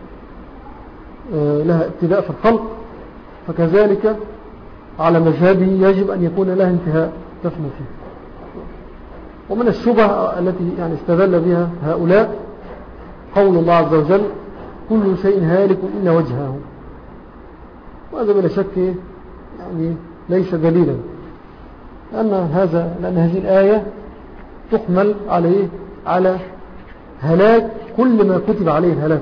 لها ابتداء في الخلق، فكذلك على مذهبه يجب أن يكون لها انتهاء تفنى فيه. ومن الشبه التي يعني استدل بها هؤلاء قول الله عز وجل: كل شيء هالك إلا وجهه، وهذا بلا شك يعني ليس دليلا، لأن, هذا لأن هذه الآية تحمل عليه على هلاك كل ما كتب عليه الهلاك.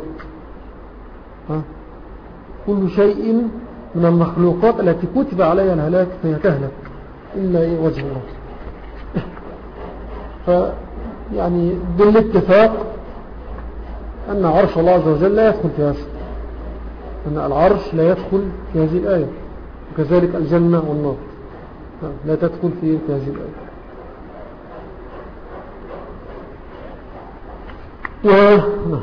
كل شيء من المخلوقات التي كتب عليها الهلاك فهي تهلك إلا وجه الله. فيعني بالاتفاق أن عرش الله عز وجل لا يدخل في هذا، أن العرش لا يدخل في هذه الآية، وكذلك الجنة والنار لا تدخل في هذه الآية. و...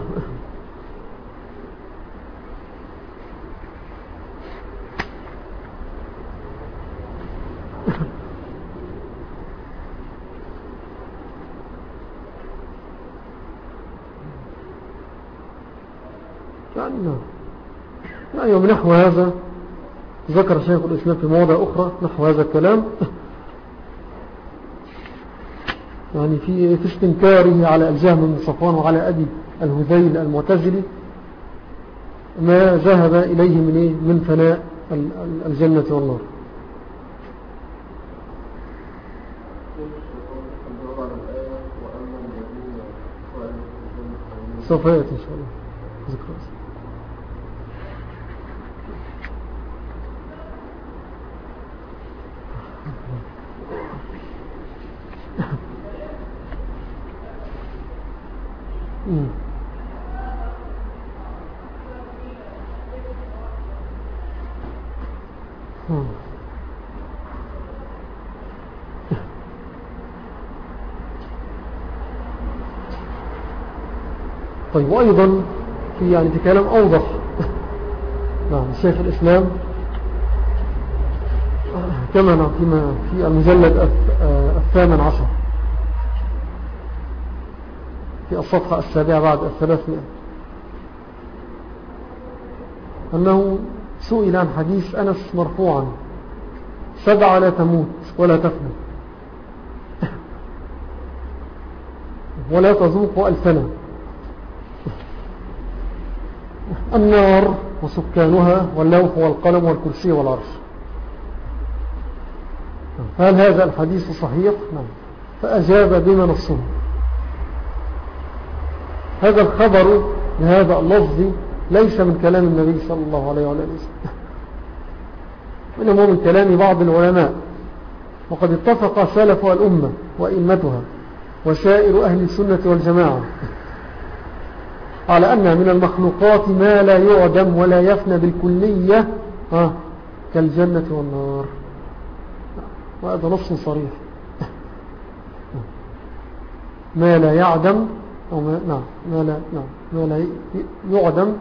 يعني ومن نحو هذا ذكر شيخ الإسلام في مواضع أخرى نحو هذا الكلام، يعني في في استنكاره على الجهم بن صفوان وعلى أبي الهذيل المعتزلي ما ذهب إليه من إيه؟ من فناء الجنة والنار. سوف يأتي إن شاء الله ذكر. طيب وأيضا في يعني في كلام أوضح نعم شيخ الإسلام كما فيما في المجلد الثامن عشر في الصفحة السابعة بعد الثلاثمائة أنه سئل عن حديث أنس مرفوعا: سبعة لا تموت ولا تفنى ولا تذوق ألفنا: النار وسكانها واللوح والقلم والكرسي والعرش. هل هذا الحديث صحيح؟ نعم. فأجاب بما نصه. هذا الخبر لهذا اللفظ ليس من كلام النبي صلى الله عليه وسلم، إنما من كلام بعض العلماء، وقد اتفق سلف الأمة وإمتها وسائر أهل السنة والجماعة على أن من المخلوقات ما لا يعدم ولا يفنى بالكلية ها كالجنة والنار. وهذا نص صريح. ما لا يعدم أو ما, نعم ما لا نعم ما لا يعدم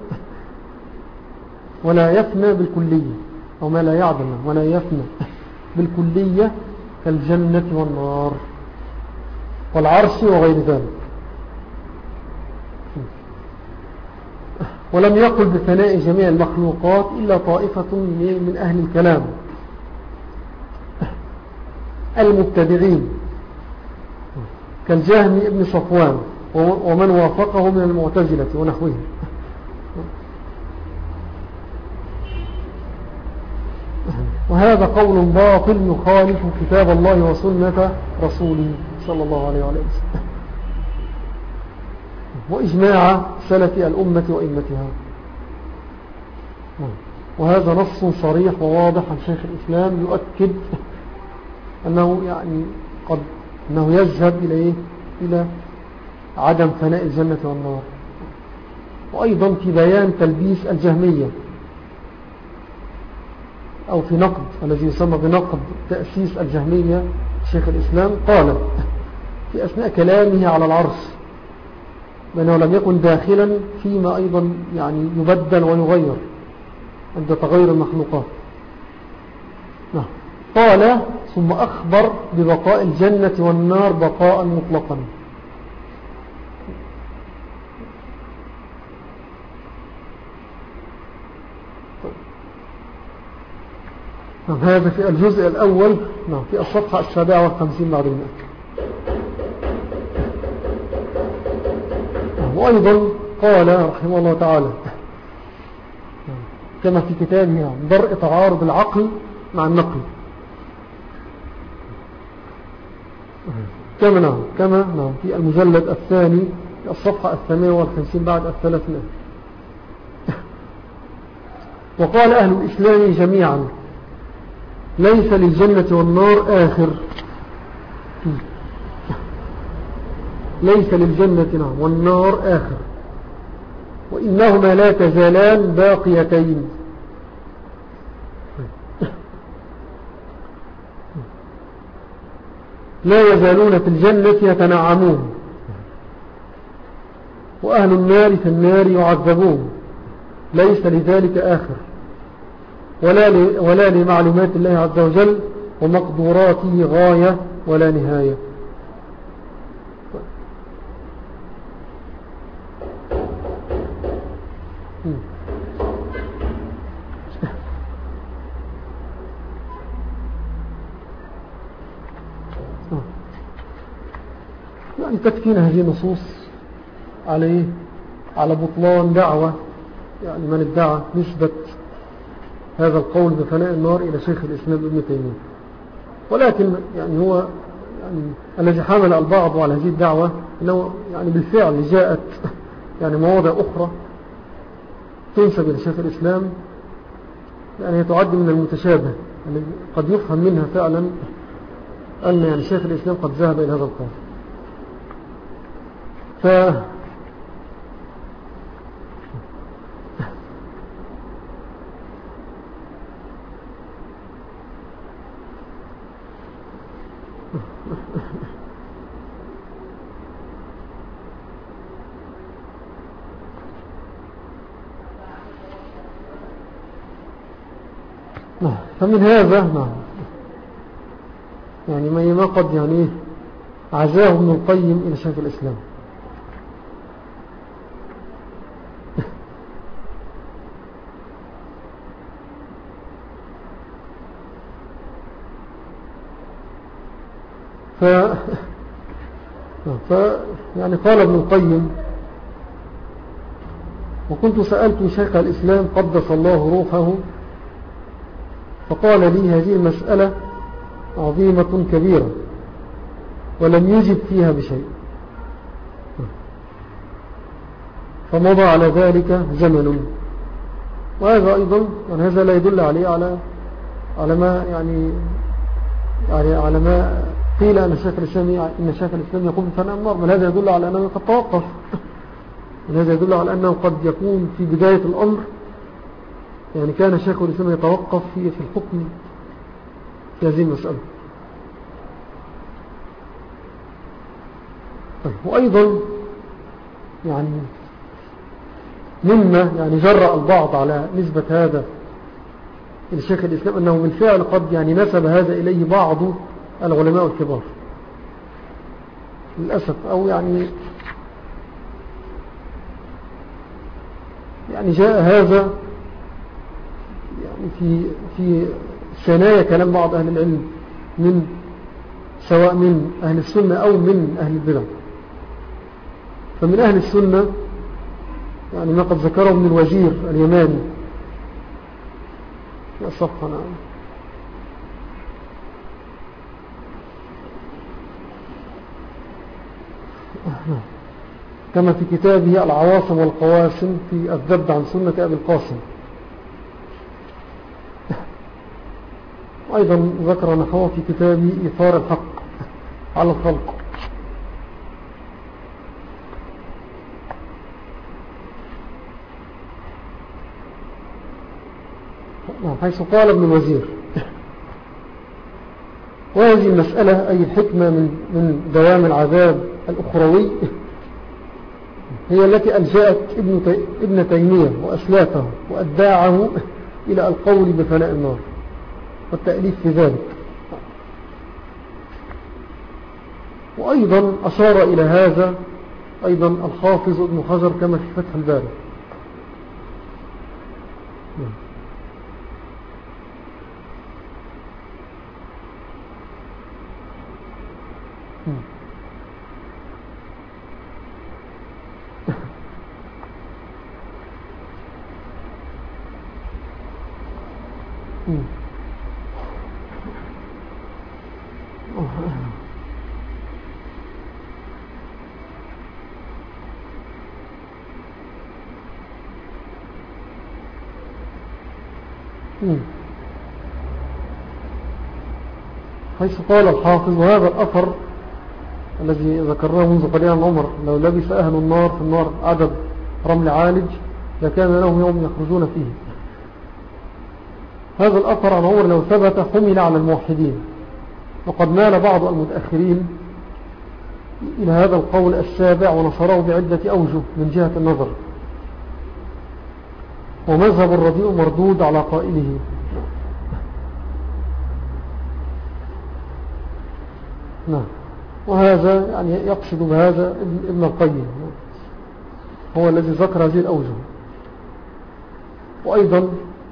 ولا يفنى بالكلية، أو ما لا يعدم ولا يفنى بالكلية كالجنة والنار والعرش وغير ذلك. ولم يقل بثناء جميع المخلوقات إلا طائفة من أهل الكلام المبتدعين كالجهم ابن صفوان ومن وافقه من المعتزلة ونحوه. وهذا قول باطل يخالف كتاب الله وسنة رسوله صلى الله عليه وسلم وإجماع سلف الأمة وإمتها. وهذا نص صريح وواضح عن شيخ الإسلام يؤكد أنه يعني قد أنه يذهب إلى إيه؟ إلى عدم فناء الجنة والنار. وأيضا في بيان تلبيس الجهمية أو في نقد الذي يسمى بنقد تأسيس الجهمية، شيخ الإسلام قال في أثناء كلامه على العرش بأنه لم يكن داخلا فيما أيضا يعني يبدل ويغير عند تغير المخلوقات. قال ثم أخبر ببقاء الجنة والنار بقاء مطلقا. هذا في الجزء الأول في الصفحة السابعة والخمسين بعد المئة. وأيضا قال رحمه الله تعالى كما في كتابه درء تعارض العقل مع النقل كما نعم كما نعم في المجلد الثاني في الصفحة الثامنة والخمسين بعد الثلاثمائة. وقال أهل الإسلام جميعا: ليس للجنة والنار آخر، ليس للجنة والنار آخر، وإنهما لا تزالان باقيتين. لا يزالون في الجنة يتنعمون، وأهل النار في النار يعذبون، ليس لذلك آخر، ولا, ولا لمعلومات الله عز وجل ومقدوراته غاية ولا نهاية. يعني تكفينا هذه النصوص عليه على بطلان دعوة يعني من ادعى نسبة هذا القول بفناء النار إلى شيخ الإسلام ابن تيمية. ولكن يعني هو يعني الذي حمل البعض على هذه الدعوة أنه يعني بالفعل جاءت يعني مواضع أخرى تنسب إلى شيخ الإسلام يعني يتعد من المتشابه، يعني قد يفهم منها فعلا أن يعني شيخ الإسلام قد ذهب إلى هذا القول. ف نعم. فمن هذا نعم يعني ما قد يعني عزاه ابن القيم إلى شيخ الإسلام. ف... ف يعني قال ابن القيم: وكنت سألت شيخ الإسلام قدس الله روحه فقال لي: هذه المسألة عظيمة كبيرة، ولم يجب فيها بشيء. فمضى على ذلك زمن. وهذا أيضا يعني هذا لا يدل عليه على على ما يعني يعني على ما قيل أن الشيخ الإسلام إن الشيخ الإسلام يقوم بفناء النار، بل هذا يدل على أنه قد توقف. هذا يدل على أنه قد يكون في بداية الأمر يعني كان الشيخ الإسلام يتوقف في في الحكم في هذه المسألة. وأيضا يعني مما يعني جرأ البعض على نسبة هذا الشيخ الإسلام أنه بالفعل قد يعني نسب هذا إليه بعض العلماء الكبار للأسف، أو يعني يعني جاء هذا يعني في في ثنايا كلام بعض أهل العلم من سواء من أهل السنة أو من أهل البدع. فمن أهل السنة يعني ما قد ذكره من الوزير اليماني يا صفحة نعم كما في كتابه العواصم والقواسم في الذب عن سنة أبي القاسم. أيضا ذكر نحوه في كتابه إيثار الحق على الخلق. حيث قال ابن الوزير: وهذه المسألة أي الحكمة من, من دوام العذاب الأخروي هي التي ألجأت ابن, تي ابن تيمية وأسلافه وأداعه إلى القول بفناء النار والتأليف في ذلك. وأيضا أشار إلى هذا أيضا الحافظ ابن حجر كما في فتح الباري. حيث قال الحافظ: وهذا الأثر الذي ذكرناه منذ قليل عن عمر: لو لبس أهل النار في النار عدد رمل عالج لكان لهم يوم يخرجون فيه. هذا الأثر عن عمر لو ثبت حمل على الموحدين، وقد مال بعض المتأخرين إلى هذا القول السابع ونصره بعدة أوجه من جهة النظر، ومذهب الرديء مردود على قائله. نعم. وهذا يعني يقصد بهذا ابن القيم، هو الذي ذكر هذه الأوجه. وأيضا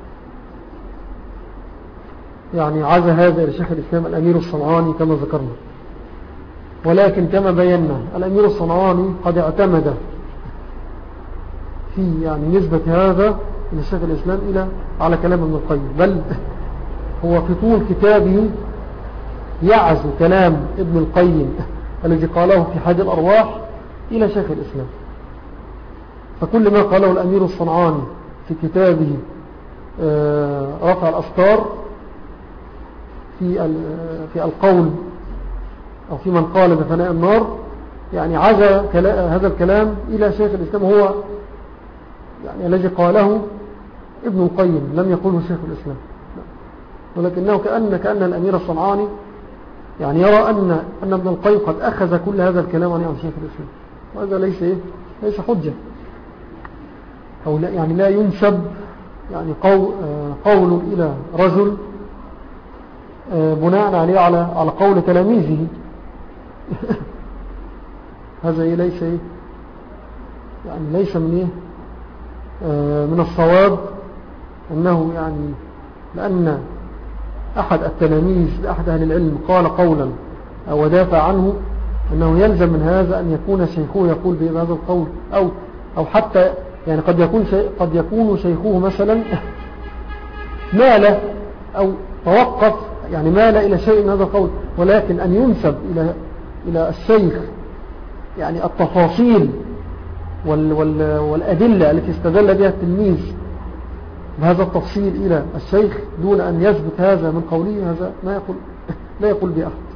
يعني عزى هذا إلى شيخ الإسلام الأمير الصنعاني كما ذكرنا. ولكن كما بينا الأمير الصنعاني قد اعتمد في يعني نسبة هذا إلى شيخ الإسلام إلى على كلام ابن القيم، بل هو في طول كتابه يعزو كلام ابن القيم الذي قاله في حاد الأرواح إلى شيخ الإسلام. فكل ما قاله الأمير الصنعاني في كتابه رفع الأستار في في القول أو في من قال بفناء النار يعني عزى هذا الكلام إلى شيخ الإسلام، هو يعني الذي قاله ابن القيم لم يقوله شيخ الإسلام، ولكنه كأن كأن الأمير الصنعاني يعني يرى أن أن ابن القيم قد أخذ كل هذا الكلام عن شيخ الإسلام، وهذا ليس إيه؟ ليس حجة، أو لا يعني لا ينسب يعني قول قول إلى رجل بناء عليه على على قول تلاميذه هذا إيه ليس إيه يعني ليس من إيه من الصواب أنه يعني لأن أحد التلاميذ لأحد أهل العلم قال قولا أو دافع عنه أنه يلزم من هذا أن يكون شيخه يقول بهذا القول أو أو حتى يعني قد يكون شيء قد يكون شيخه مثلا مال أو توقف يعني مال إلى شيء من هذا القول، ولكن أن ينسب إلى إلى الشيخ يعني التفاصيل وال وال والأدلة التي استدل بها التلميذ بهذا التفصيل إلى الشيخ دون أن يثبت هذا من قوله، هذا ما يقول لا يقول به أحد.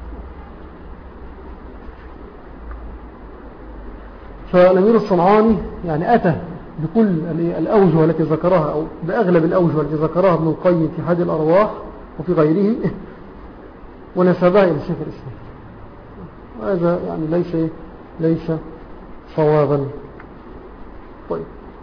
فالأمير الصنعاني يعني أتى بكل الأوجه التي ذكرها أو بأغلب الأوجه التي ذكرها ابن القيم في حاد الأرواح وفي غيره ونسبها إلى الشيخ الإسلام، وهذا يعني ليس ليس صوابا. طيب،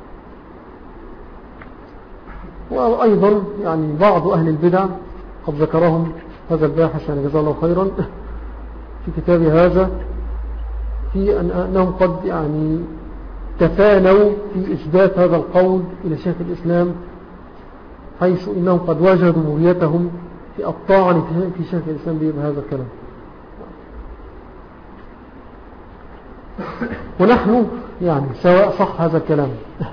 وأيضا يعني بعض أهل البدع قد ذكرهم هذا الباحث يعني جزاه الله خيرا في كتاب هذا في أنهم قد يعني تفانوا في إثبات هذا القول إلى شيخ الإسلام، حيث إنهم قد وجدوا مريتهم في الطعن في شيخ الإسلام بهذا الكلام. ونحن يعني سواء صح هذا الكلام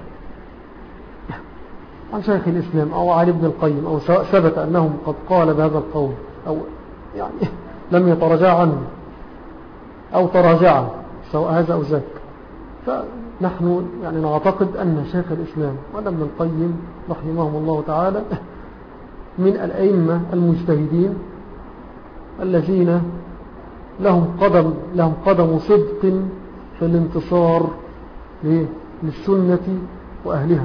عن شيخ الإسلام أو عن ابن القيم أو سواء ثبت أنهم قد قال بهذا القول أو يعني لم يتراجع عنه أو تراجع سواء هذا أو ذاك، فنحن يعني نعتقد أن شيخ الإسلام وابن القيم رحمهم الله تعالى من الأئمة المجتهدين الذين لهم قدم لهم قدم صدق في الانتصار للسنة وأهلها،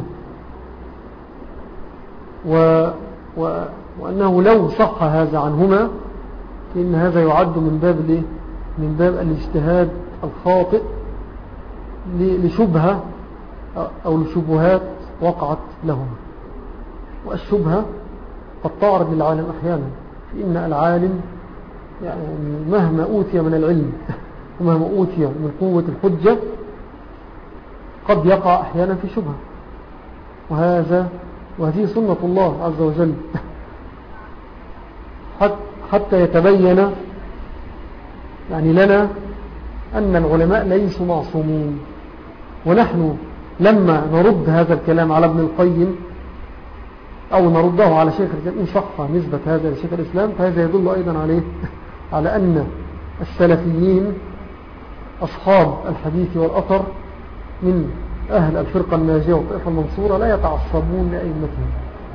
و و وأنه لو صح هذا عنهما فإن هذا يعد من باب من باب الاجتهاد الخاطئ لشبهة أو لشبهات وقعت لهم. والشبهة قد تعرض للعالم أحيانا، فإن العالم يعني مهما أوتي من العلم ومهما أوتي من قوة الحجة قد يقع أحيانا في شبهة، وهذا وهذه سنة الله عز وجل حتى يتبين يعني لنا أن العلماء ليسوا معصومين. ونحن لما نرد هذا الكلام على ابن القيم أو نرده على شيخ الإسلام إن صح نسبة هذا لشيخ الإسلام، فهذا يدل أيضا عليه على أن السلفيين أصحاب الحديث والأثر من أهل الفرقة الناجية والطائفة المنصورة لا يتعصبون لأئمتهم.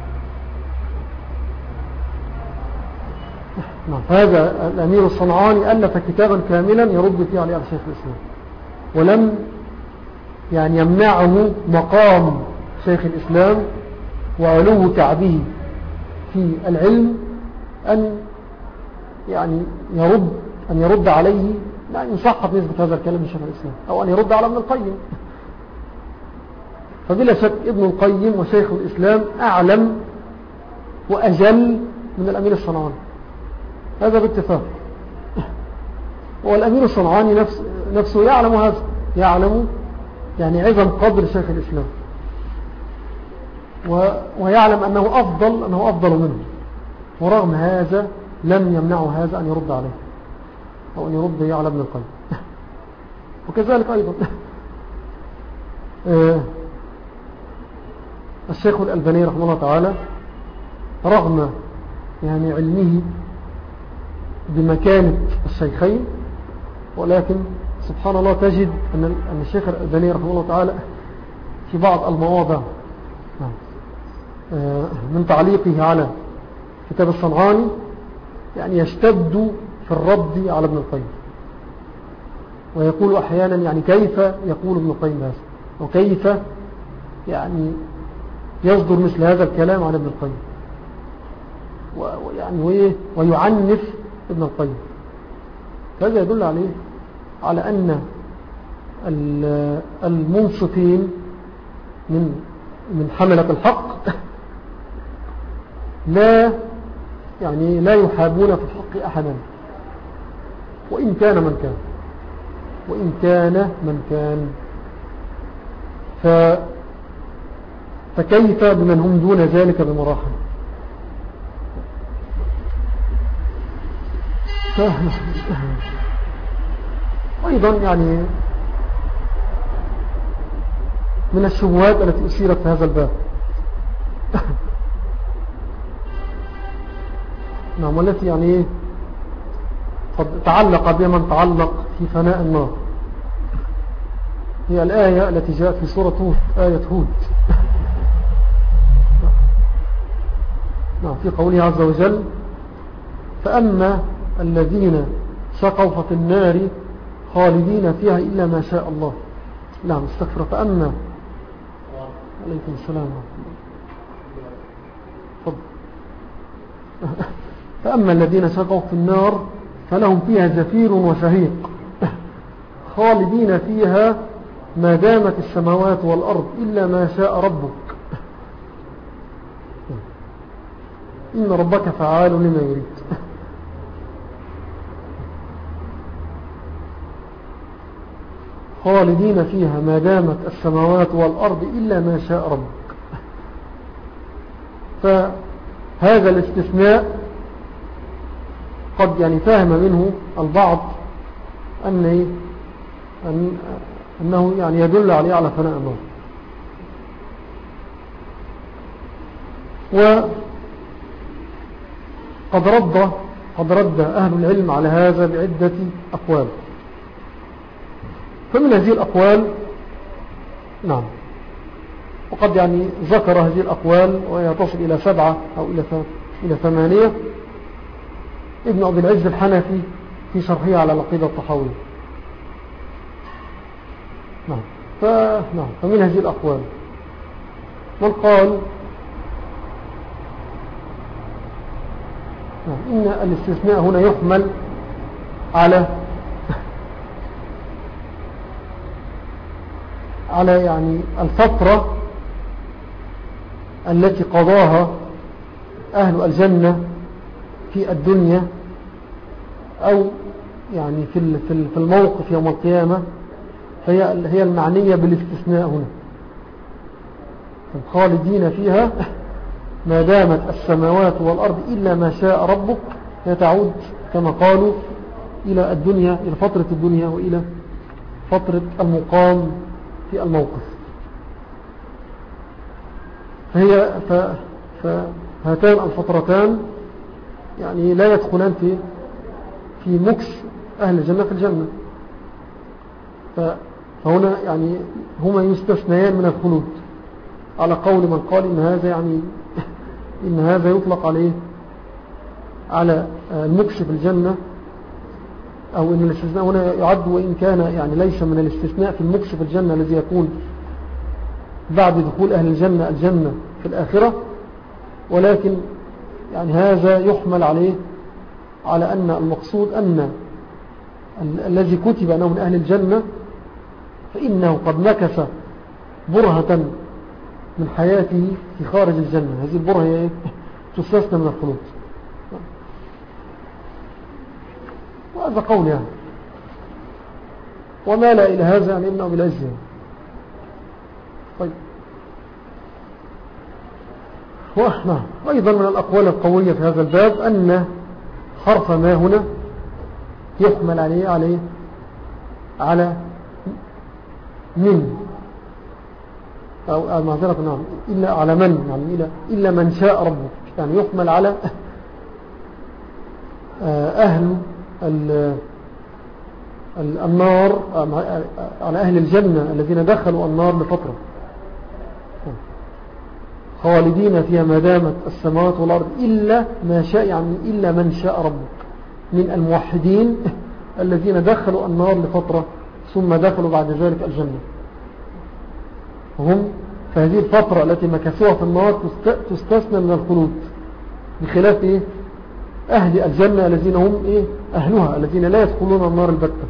هذا الأمير الصنعاني ألف كتابا كاملا يرد فيه على شيخ الإسلام، ولم يعني يمنعه مقام شيخ الإسلام وعلو كعبه في العلم أن يعني يرد أن يرد عليه يعني يصحح نسبة هذا الكلام لشيخ الإسلام أو أن يرد على ابن القيم. فبلا شك ابن القيم وشيخ الإسلام أعلم وأجل من الأمير الصنعاني، هذا باتفاق. والأمير الصنعاني نفس نفسه يعلم هذا، يعلم يعني عظم قدر شيخ الإسلام، ويعلم أنه أفضل أنه أفضل منه، ورغم هذا لم يمنعه هذا أن يرد عليه أو أن يرد على ابن القيم. وكذلك أيضا الشيخ الألباني رحمه الله تعالى رغم يعني علمه بمكانة الشيخين، ولكن سبحان الله تجد أن الشيخ الألباني رحمه الله تعالى في بعض المواضع من تعليقه على كتاب الصنعاني يعني يشتد في الرد على ابن القيم، ويقول أحيانا يعني كيف يقول ابن القيم هذا، وكيف يعني يصدر مثل هذا الكلام عن ابن القيم، ويعني ويعنف ابن القيم. هذا يدل عليه على أن المنصفين من من حملة الحق لا يعني لا يحابون في الحق أحدا وإن كان من كان وإن كان من كان ف فكيف بمن هم دون ذلك بمراحل. أيضا يعني من الشبهات التي أثيرت في هذا الباب نعم والتي يعني قد تعلق بمن تعلق في فناء النار هي الآية التي جاءت في سورة هود آية هود نعم في قوله عز وجل فأما الذين شقوا ففي النار خالدين فيها إلا ما شاء الله. نعم استغفر. فأما عليكم السلام فضل. فأما الذين شقوا في النار فلهم فيها زفير وشهيق خالدين فيها ما دامت السماوات والأرض إلا ما شاء ربك إن ربك فعال لما يريد. خالدين فيها ما دامت السماوات والأرض إلا ما شاء ربك. فهذا الاستثناء قد يعني فهم منه البعض أن أن أنه يعني يدل عليه على فناء النار. وقد رد قد رد أهل العلم على هذا بعدة أقوال. فمن هذه الأقوال نعم وقد يعني ذكر هذه الأقوال وهي تصل إلى سبعة أو إلى ثمانية ابن أبي العز الحنفي في شرحه على العقيدة الطحاوية. نعم فنعم فمن هذه الأقوال من قال نعم إن الاستثناء هنا يحمل على على يعني الفترة التي قضاها أهل الجنة في الدنيا أو يعني في في الموقف يوم القيامة هي هي المعنية بالاستثناء هنا. خالدين فيها ما دامت السماوات والأرض إلا ما شاء ربك يتعود كما قالوا إلى الدنيا إلى فترة الدنيا وإلى فترة المقام في الموقف. فهي فهاتان الفترتان يعني لا يدخلان في في مكس أهل الجنة في الجنة. فهنا يعني هما يستثنيان من الخلود على قول من قال إن هذا يعني إن هذا يطلق عليه على المكس في الجنة أو إن الاستثناء هنا يعد وإن كان يعني ليس من الاستثناء في المكس في الجنة الذي يكون بعد دخول أهل الجنة الجنة في الآخرة ولكن يعني هذا يحمل عليه على أن المقصود أن الذي كتب أنه من أهل الجنة فإنه قد مكث برهة من حياته في خارج الجنة. هذه البرهة هي تستثنى من الخلود. وهذا قول يعني وما لا إلى هذا يعني ابن أبي العز. طيب وإحنا أيضا من الأقوال القوية في هذا الباب أن حرف ما هنا يحمل عليه عليه على من أو معذرة نعم إلا على من يعني إلا, إلا من شاء ربك يعني يحمل على أهل النار على أهل الجنة الذين دخلوا النار لفترة خالدين فيها ما دامت السماوات والأرض إلا ما شاء يعني إلا من شاء ربك من الموحدين الذين دخلوا النار لفترة ثم دخلوا بعد ذلك الجنة. هم فهذه الفترة التي مكثوها في النار تستثنى من الخلود بخلاف إيه؟ أهل الجنة الذين هم إيه؟ أهلها الذين لا يدخلون النار البتة.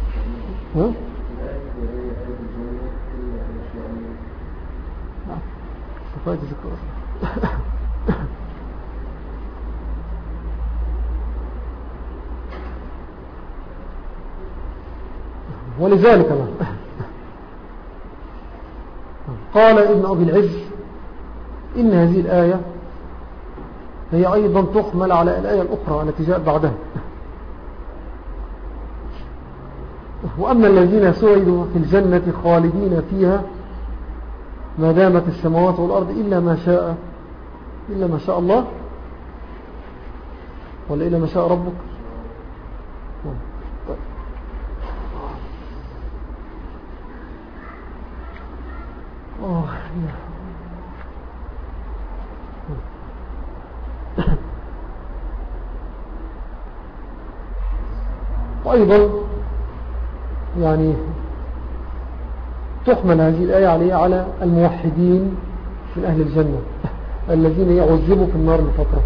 ها؟ فائدة ذكر أصلا. ولذلك ما قال ابن أبي العز إن هذه الآية هي أيضا تحمل على الآية الأخرى التي جاءت بعدها. وأما الذين سعدوا في الجنة خالدين فيها ما دامت السماوات والأرض إلا ما شاء إلا ما شاء الله ولا إلا ما شاء ربك. أوه. وأيضا يعني تحمل هذه الآية عليه على الموحدين من أهل الجنة الذين يعذبوا في النار لفترة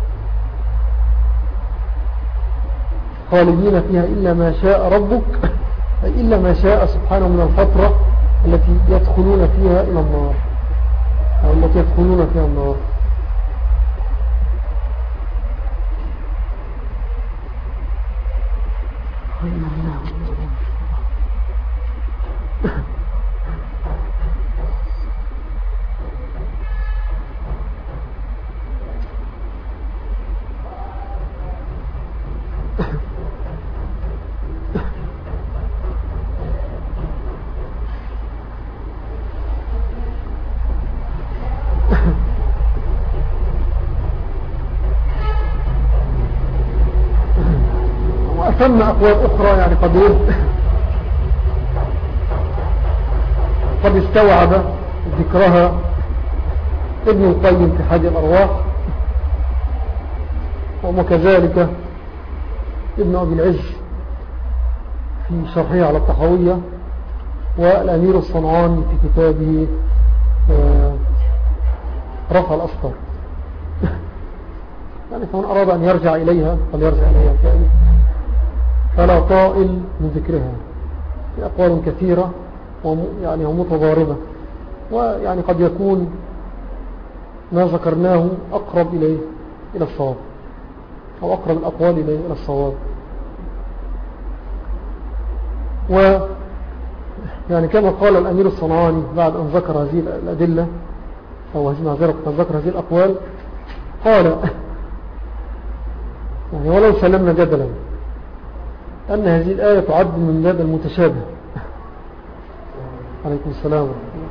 خالدين فيها إلا ما شاء ربك، أي إلا ما شاء سبحانه من الفترة التي يدخلون فيها إلى النار أو التي يدخلون فيها النار. ثم أقوال أخرى يعني قد قد استوعب ذكرها ابن القيم في حادي الأرواح، وكذلك ابن أبي العز في شرحه على الطحاوية، والأمير الصنعاني في كتابه رفع الأسطر. يعني فمن أراد أن يرجع إليها فليرجع إليها فلا طائل من ذكرها، في أقوال كثيرة يعني ومتضاربة، ويعني قد يكون ما ذكرناه أقرب إليه إلى الصواب أو أقرب الأقوال إليه إلى الصواب. و يعني كما قال الأمير الصنعاني بعد أن ذكر هذه الأدلة أو معذرة أن ذكر هذه الأقوال، قال يعني ولو سلمنا جدلا أن هذه الآية تعد من باب المتشابه. عليكم السلام.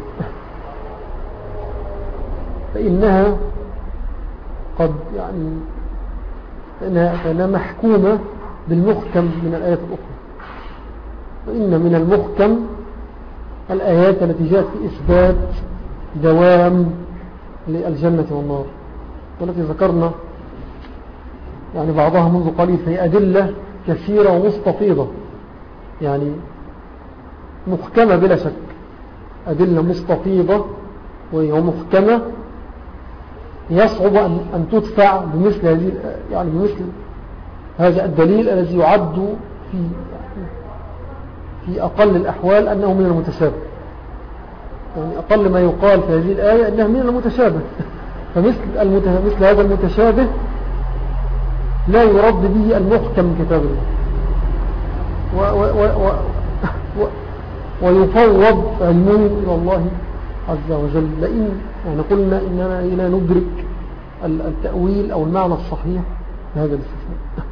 فإنها قد يعني فإنها محكومة بالمحكم من الآيات الأخرى. فإن من المحكم الآيات التي جاءت في إثبات دوام للجنة والنار، والتي ذكرنا يعني بعضها منذ قليل، فهي أدلة كثيرة ومستفيضة يعني محكمة بلا شك، أدلة مستفيضة ومحكمة يصعب أن تدفع بمثل هذه يعني بمثل هذا الدليل الذي يعد في في أقل الأحوال أنه من المتشابه. يعني أقل ما يقال في هذه الآية أنه من المتشابه. فمثل مثل هذا المتشابه لا يرد به المحكم من كتاب الله، و و و و ويفوض علمه إلى الله عز وجل. لأن يعني قلنا إننا لا ندرك التأويل أو المعنى الصحيح لهذا الاستثناء.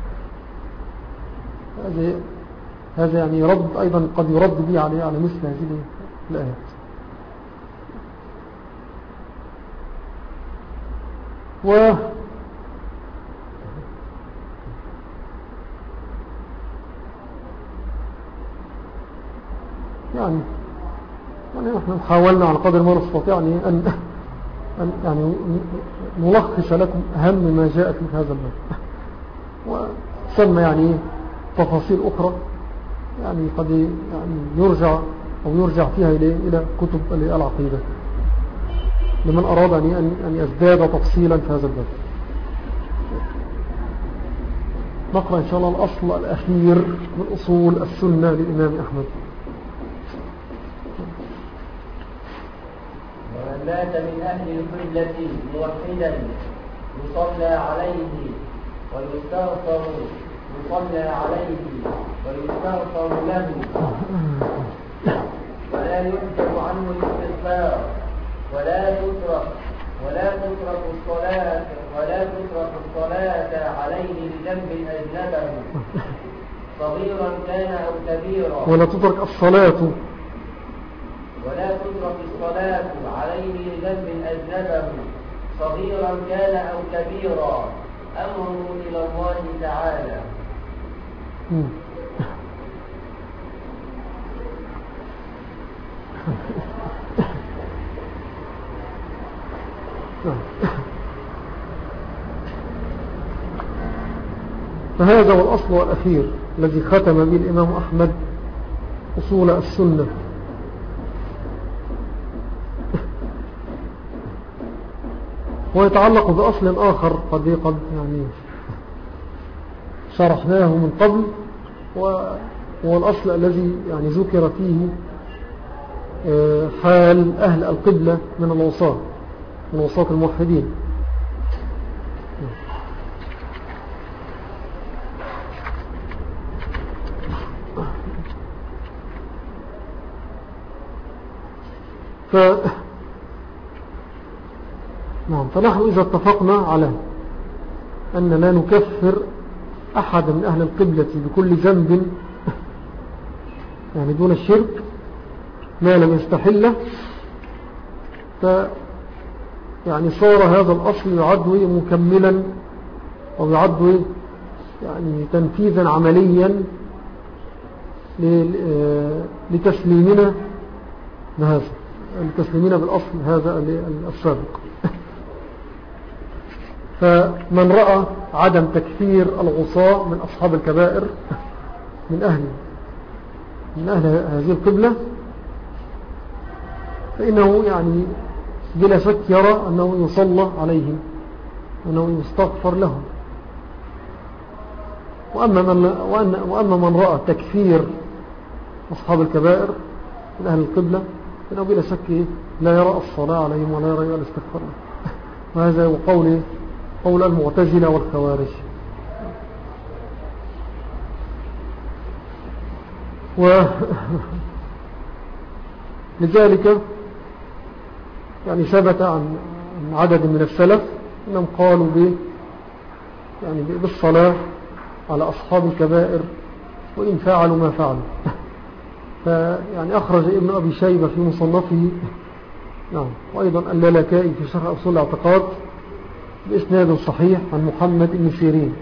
هذا هذا يعني يرد أيضا قد يرد به عليه على مثل هذه الآيات. و يعني يعني نحن حاولنا على قدر ما نستطيع أن أن يعني نلخص لكم أهم ما جاء في هذا الباب، وسمى يعني تفاصيل أخرى يعني قد يعني يرجع أو يرجع فيها إلى إلى كتب العقيدة لمن أراد أن أن يزداد تفصيلا في هذا الباب. نقرأ إن شاء الله الأصل الأخير من أصول السنة للإمام أحمد. مات من أهل القبلة موحدا يصلى عليه ويستغفر يصلى عليه ويستغفر له ولا يحجب عنه الاستغفار ولا تترك ولا تترك الصلاة ولا تترك الصلاة عليه لذنب أجنبه صغيرا كان أو كبيرا ولا تترك الصلاة ولا تترك الصلاة عليه لذنب أجنبه صغيرا كان أو كبيرا أمره إلى الله تعالى. فهذا هو الأصل والأخير الذي ختم به الإمام أحمد أصول السنة. ويتعلق بأصل آخر قد قد يعني شرحناه من قبل، وهو الأصل الذي يعني ذكر فيه حال أهل القبلة من الوساط من وساط الموحدين. ف... نعم فنحن إذا اتفقنا على أن لا نكفر أحد من أهل القبلة بكل ذنب يعني دون الشرك ما لم يستحله، ف يعني صار هذا الأصل يعد مكملا أو يعد يعني تنفيذا عمليا لتسليمنا بهذا لتسليمنا بالأصل هذا السابق. فمن رأى عدم تكفير العصاة من أصحاب الكبائر من أهل من أهل هذه القبلة فإنه يعني بلا شك يرى أنه يصلى عليهم أنه يستغفر لهم. وأما من, وأما من رأى تكفير أصحاب الكبائر من أهل القبلة فإنه بلا شك لا يرى الصلاة عليهم ولا يرى الاستغفار لهم. وهذا هو قول قول المعتزلة والخوارج. ولذلك يعني ثبت عن عدد من السلف أنهم قالوا ب يعني بالصلاة على أصحاب الكبائر وإن فعلوا ما فعلوا. فيعني أخرج ابن أبي شيبة في مصنفه نعم وأيضا اللالكائي في شرح أصول الاعتقاد بإسناد صحيح عن محمد بن سيرين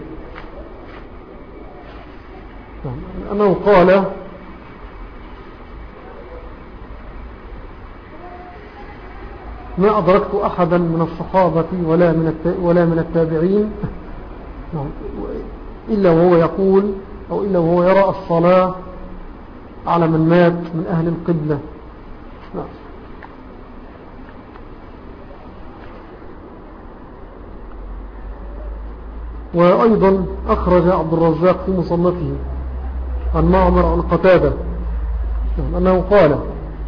أنه قال ما أدركت أحدا من الصحابة ولا من ولا من التابعين إلا وهو يقول أو إلا وهو يرى الصلاة على من مات من أهل القبلة. وأيضا أخرج عبد الرزاق في مصنفه عن معمر عن قتادة أنه قال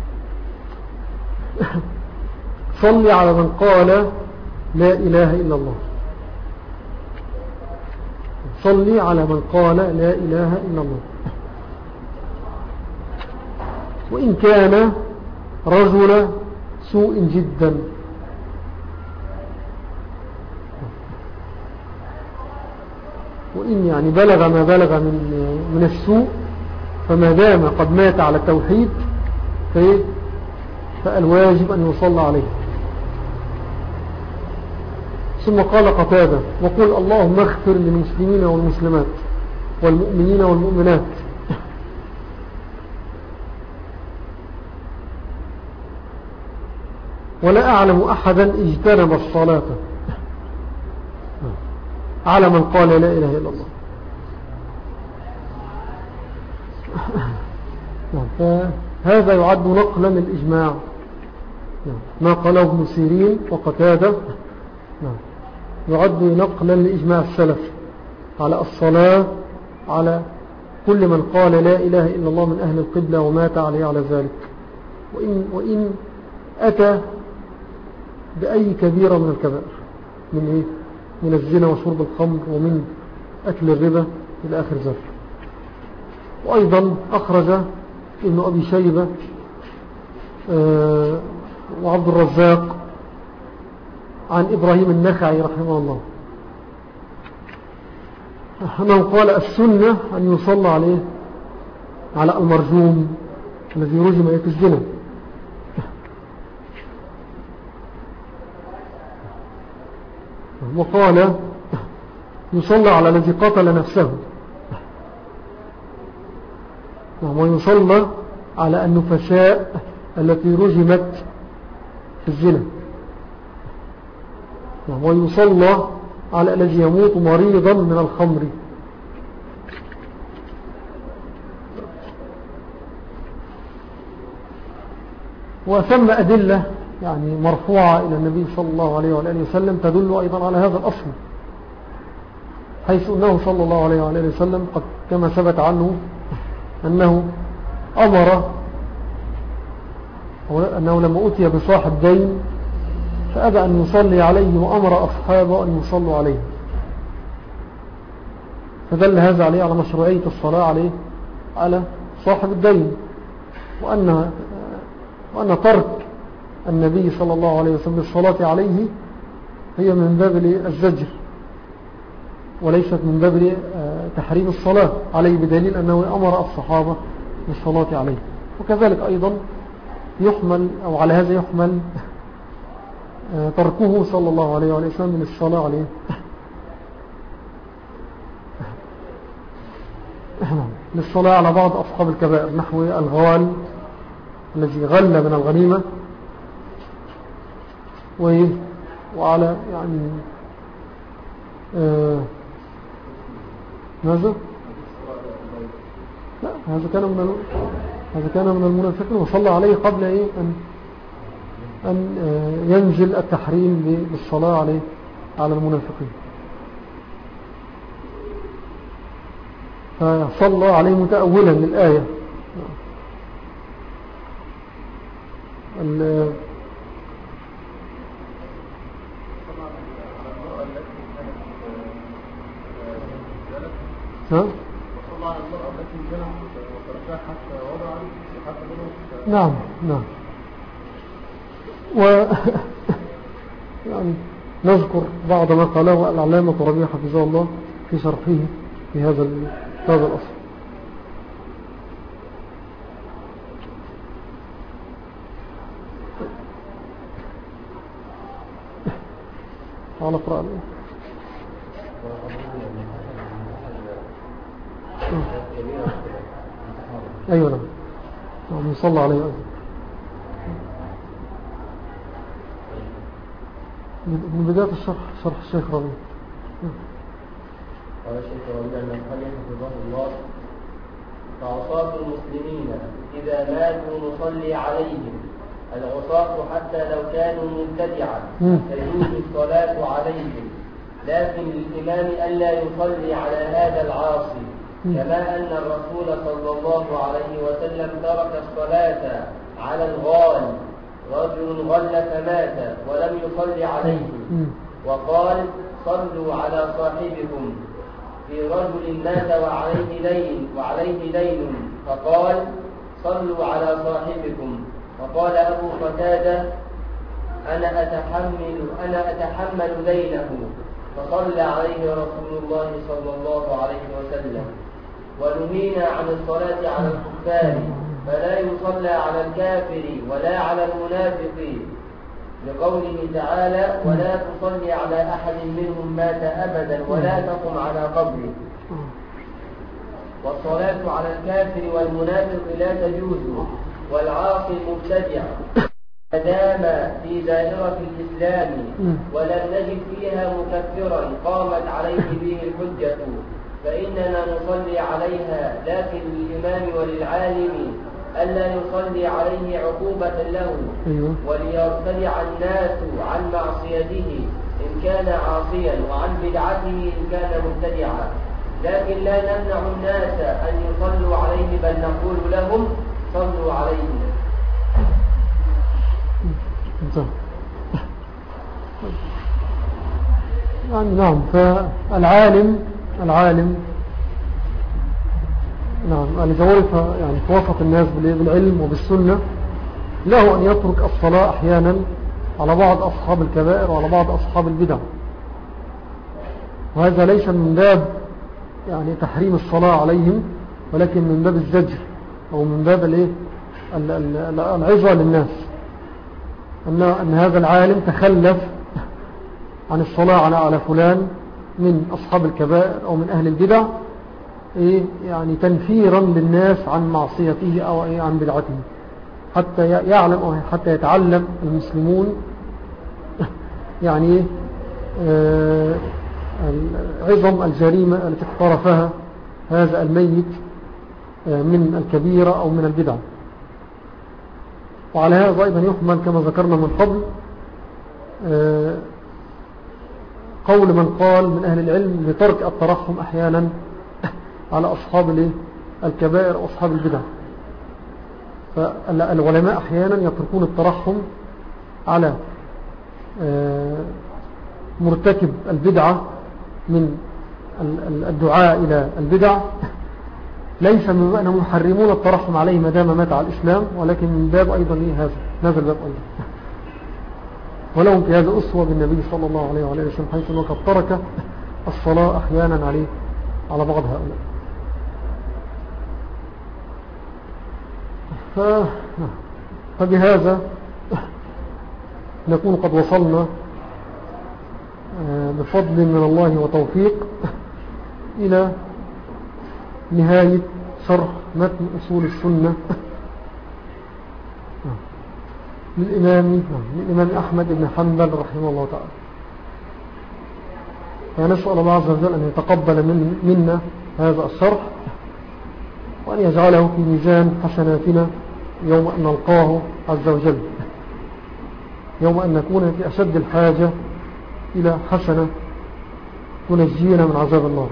صلي على من قال لا إله إلا الله صلي على من قال لا إله إلا الله وإن كان رجل سوء جدا. وإن يعني بلغ ما بلغ من, من السوء فما دام قد مات على التوحيد فالواجب أن يصلى عليه. ثم قال قتادة وقل اللهم اغفر للمسلمين والمسلمات والمؤمنين والمؤمنات ولا أعلم أحدا اجتنب الصلاة على من قال لا إله إلا الله. فهذا يعد نقلا للإجماع ما قاله ابن سيرين وقتادة يعد نقلا لإجماع السلف على الصلاة على كل من قال لا إله إلا الله من أهل القبلة ومات عليه على ذلك. وإن, وإن أتى بأي كبيرة من الكبائر، من إيه؟ من الزنا وشرب الخمر ومن أكل الربا إلى آخر ذلك. وأيضا أخرج ابن أبي شيبة آه وعبد الرزاق عن إبراهيم النخعي رحمه الله أنه قال السنة أن يصلى عليه على المرجوم الذي رجم في الزنا. وقال يصلى على الذي قتل نفسه، ويصلى على النفساء التي رجمت في الزنا، ويصلى على الذي يموت مريضا من الخمر. وثم أدلة يعني مرفوعة إلى النبي صلى الله عليه وآله وسلم تدل أيضا على هذا الأصل، حيث أنه صلى الله عليه وآله وسلم قد كما ثبت عنه أنه أمر أنه لما أتي بصاحب دين فأبى أن يصلي عليه وأمر أصحابه أن يصلوا عليه، فدل هذا عليه على مشروعية الصلاة عليه على صاحب الدين، وأن, وأن ترك النبي صلى الله عليه وسلم الصلاة عليه هي من باب الزجر وليست من باب تحريم الصلاة عليه، بدليل أنه أمر الصحابة بالصلاة عليه. وكذلك أيضا يحمل أو على هذا يحمل تركه صلى الله عليه وسلم من الصلاة عليه للصلاة على بعض أصحاب الكبائر، نحو الغوال الذي غل من الغنيمة، وعلى يعني آه ماذا؟ لا، هذا كان من هذا كان من المنافقين، وصلى عليه قبل إيه أن أن ينزل التحريم بالصلاة عليه على المنافقين، فصلى عليه متأولا للآية. ها؟ نعم نعم. و يعني نذكر بعض ما قاله العلامة ربيع حفظه الله في شرحه في هذا هذا الأصل. تعال اقرأ عليه. أيوة نعم نعم يصلى عليه أيضا. من بداية الشرح شرح الشيخ ربيع. قال الشيخ ربيع المحلي حفظه الله: فعصاة المسلمين إذا ماتوا نصلي عليهم، العصاة حتى لو كانوا مبتدعا تجوز الصلاة عليهم، لكن للإمام ألا يصلي على هذا العاصي، كما أن الرسول صلى الله عليه وسلم ترك الصلاة على الغال، رجل غل فمات ولم يصلي عليه، وقال: صلوا على صاحبكم. في رجل مات وعليه دين وعليه دين فقال: صلوا على صاحبكم. وقال أبو قتادة: أنا أتحمل أنا أتحمل دينه، فصلى عليه رسول الله صلى الله عليه وسلم. ونهينا عن الصلاة على الكفار، فلا يصلى على الكافر ولا على المنافق، لقوله تعالى: ولا تصلي على أحد منهم مات أبدا ولا تقم على قبره. والصلاة على الكافر والمنافق لا تجوز، والعاصي مبتدع ما دام في دائرة الإسلام ولم نجد فيها مكفرا قامت عليه به الحجة، فإننا نصلي عليها، لكن للإمام وللعالم ألا يصلي عليه عقوبة له، وليرتدع الناس عن معصيته إن كان عاصيا وعن بدعته إن كان مبتدعا، لكن لا نمنع الناس أن يصلوا عليه، بل نقول لهم: صلوا عليه. يعني نعم. فالعالم العالم نعم الذي يعني توافق الناس بالعلم وبالسنة له أن يترك الصلاة أحيانا على بعض أصحاب الكبائر وعلى بعض أصحاب البدع، وهذا ليس من باب يعني تحريم الصلاة عليهم، ولكن من باب الزجر أو من باب العظة للناس أن, أن هذا العالم تخلف عن الصلاة على فلان من أصحاب الكبائر أو من أهل البدع، يعني تنفيرا للناس عن معصيته أو عن بدعته، حتى يعلم أو حتى يتعلم المسلمون يعني عظم الجريمة التي اقترفها هذا الميت من الكبيرة أو من البدع. وعلى هذا أيضا يحمل كما ذكرنا من قبل قول من قال من أهل العلم لترك الترحم أحيانا على أصحاب الكبائر وأصحاب البدع. فالعلماء أحيانا يتركون الترحم على مرتكب البدعة من الدعاء إلى البدع، ليس من أنهم يحرمون الترحم عليه ما دام مات على الإسلام، ولكن من باب أيضا هذا هذا الباب أيضا، ولهم في هذا أسوة بالنبي صلى الله عليه وعليه وسلم، حيث أنه قد ترك الصلاة أحيانا عليه على بعض هؤلاء. ف... فبهذا نكون قد وصلنا بفضل من الله وتوفيق إلى نهاية شرح متن أصول السنة للإمام, للإمام أحمد بن حنبل رحمه الله تعالى. فنسأل الله عز وجل أن يتقبل من منا هذا الشرح، وأن يجعله في ميزان حسناتنا يوم أن نلقاه عز وجل، يوم أن نكون في أشد الحاجة إلى حسنة تنجينا من عذاب النار.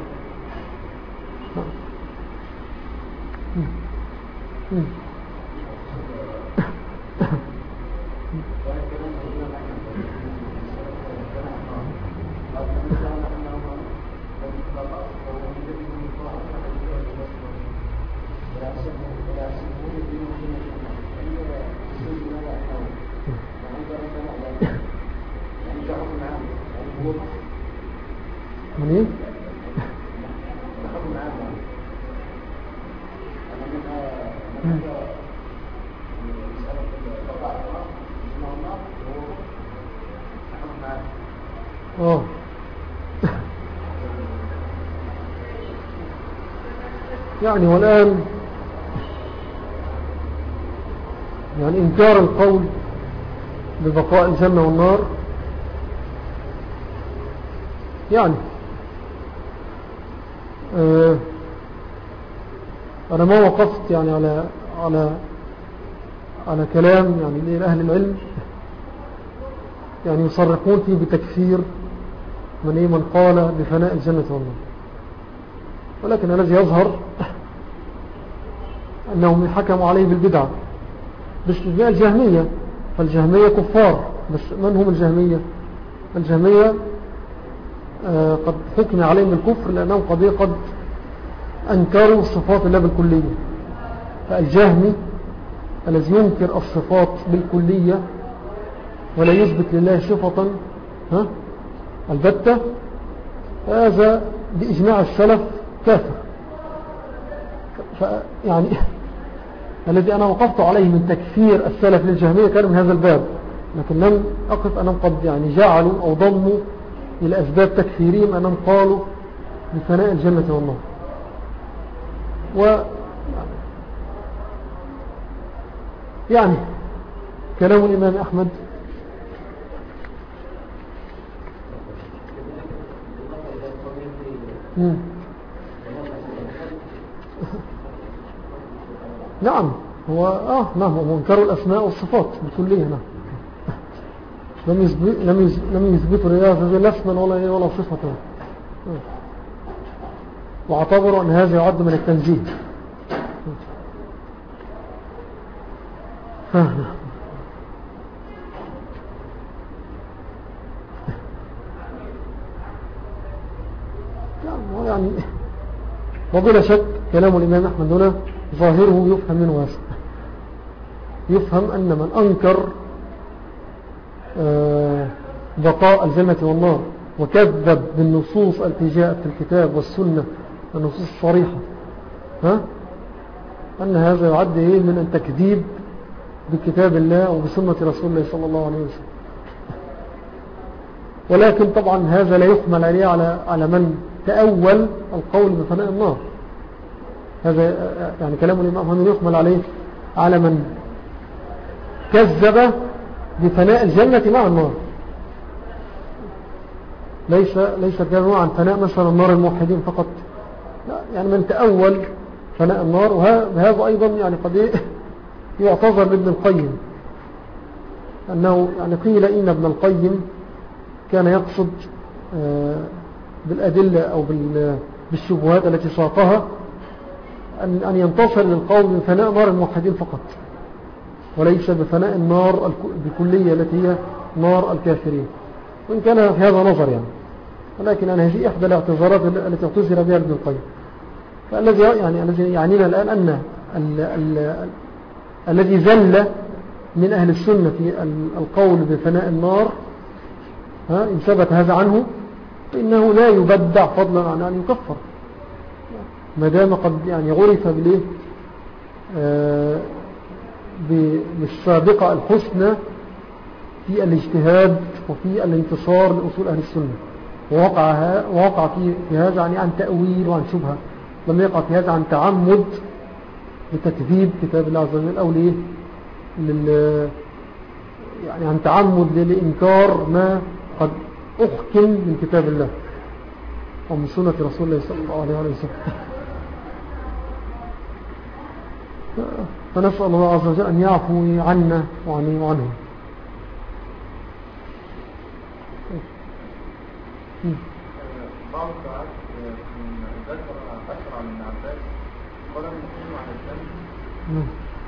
من ايه؟ اه يعني والآن يعني إنكار القول ببقاء الجنة والنار، يعني آه أنا ما وقفت يعني على على على كلام يعني لأهل العلم يعني يصرحون فيه بتكفير من إيه من قال بفناء الجنة والنار، ولكن الذي يظهر أنهم حكموا عليه بالبدعة باستثناء الجهمية. فالجهمية كفار، بس من هم الجهمية؟ الجهمية آه قد حكم عليهم بالكفر لأنهم قد قد أنكروا صفات الله بالكلية. فالجهمي الذي ينكر الصفات بالكلية ولا يثبت لله صفة ها البتة، هذا بإجماع السلف كافر. فيعني الذي أنا وقفت عليه من تكفير السلف للجهمية كان من هذا الباب، لكن لم أقف أنهم قد يعني جعلوا أو ضموا إلى أسباب تكفيرهم أنهم قالوا بفناء الجنة والنار. و يعني كلام الإمام أحمد مم. نعم هو آه نعم هو منكر الأسماء والصفات بكلية. نعم لم يثبت لم يثبتوا لله لا اسما ولا ولا صفة، واعتبروا أن هذا يعد من التنزيه. يعني وبلا شك كلام الإمام أحمد هنا ظاهره يفهم منه واسع، يفهم أن من أنكر بقاء الجنة والنار وكذب بالنصوص التي جاءت في الكتاب والسنة، النصوص الصريحة، ها أن هذا يعد إيه من التكذيب بكتاب الله وبسنة رسول الله صلى الله عليه وسلم. ولكن طبعا هذا لا يحمل عليه على على من تأول القول بفناء النار. هذا يعني كلام الإمام هنا يحمل عليه على من كذب بفناء الجنة مع النار، ليس ليس كلامه عن فناء مثلا النار الموحدين فقط، لا، يعني من تأول فناء النار. وهذا أيضا يعني قد يعتذر لابن القيم، أنه يعني قيل إن ابن القيم كان يقصد بالأدلة أو بالشبهات التي ساقها أن أن ينتصر للقول بفناء نار الموحدين فقط، وليس بفناء النار بكلية التي هي نار الكافرين، وإن كان في هذا نظر يعني، ولكن أنا هذه إحدى الاعتذارات التي اعتذر بها ابن القيم. فالذي يعني الذي يعنينا الآن أن ال ال الذي زل من أهل السنة في القول بفناء النار، ها إن ثبت هذا عنه فإنه لا يبدع فضلا عن أن يكفر، ما دام قد يعني عرف بالإيه آه بالسابقة الحسنى في الاجتهاد وفي الانتصار لأصول أهل السنة، ووقع, ووقع في, في هذا يعني عن تأويل وعن شبهة، لم يقع في هذا عن تعمد لتكذيب كتاب الله عز وجل أو ليه لل يعني عن تعمد لإنكار ما قد أحكم من كتاب الله ومن سنة رسول الله صلى الله عليه وسلم. فنسأل الله عز وجل أن يعفو عنا وعنه. بعض الساعات ذكر أشرع عن ابن عباس قال المسلم عن الجنة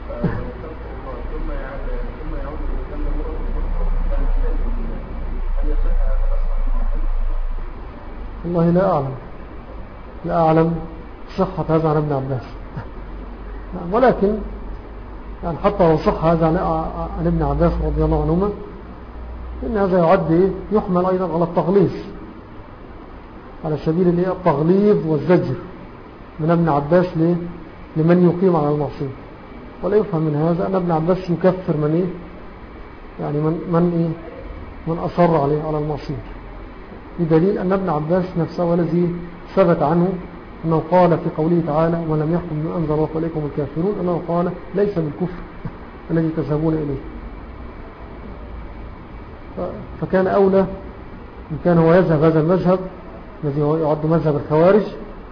ثم ثم يعود الإسلام مرة أخرى، هل يصح هذا الأصل؟ والله لا أعلم لا أعلم صحة هذا عن ابن عباس، ولكن يعني حتى لو صح هذا عن ابن عباس رضي الله عنهما إن هذا يعد يحمل أيضا على التغليظ، على سبيل التغليظ والزجر من ابن عباس لمن يقيم على المعصية. ولا يفهم من هذا أن ابن عباس يكفر من إيه يعني من من إيه من أصر عليه على المعصية، بدليل أن ابن عباس نفسه والذي ثبت عنه أنه قال في قوله تعالى ولم يحكم من أنزل الله فإليكم الكافرون، أنه قال ليس بالكفر الذي تذهبون إليه. فكان أولى إن كان هو يذهب هذا المذهب الذي هو يعد مذهب الخوارج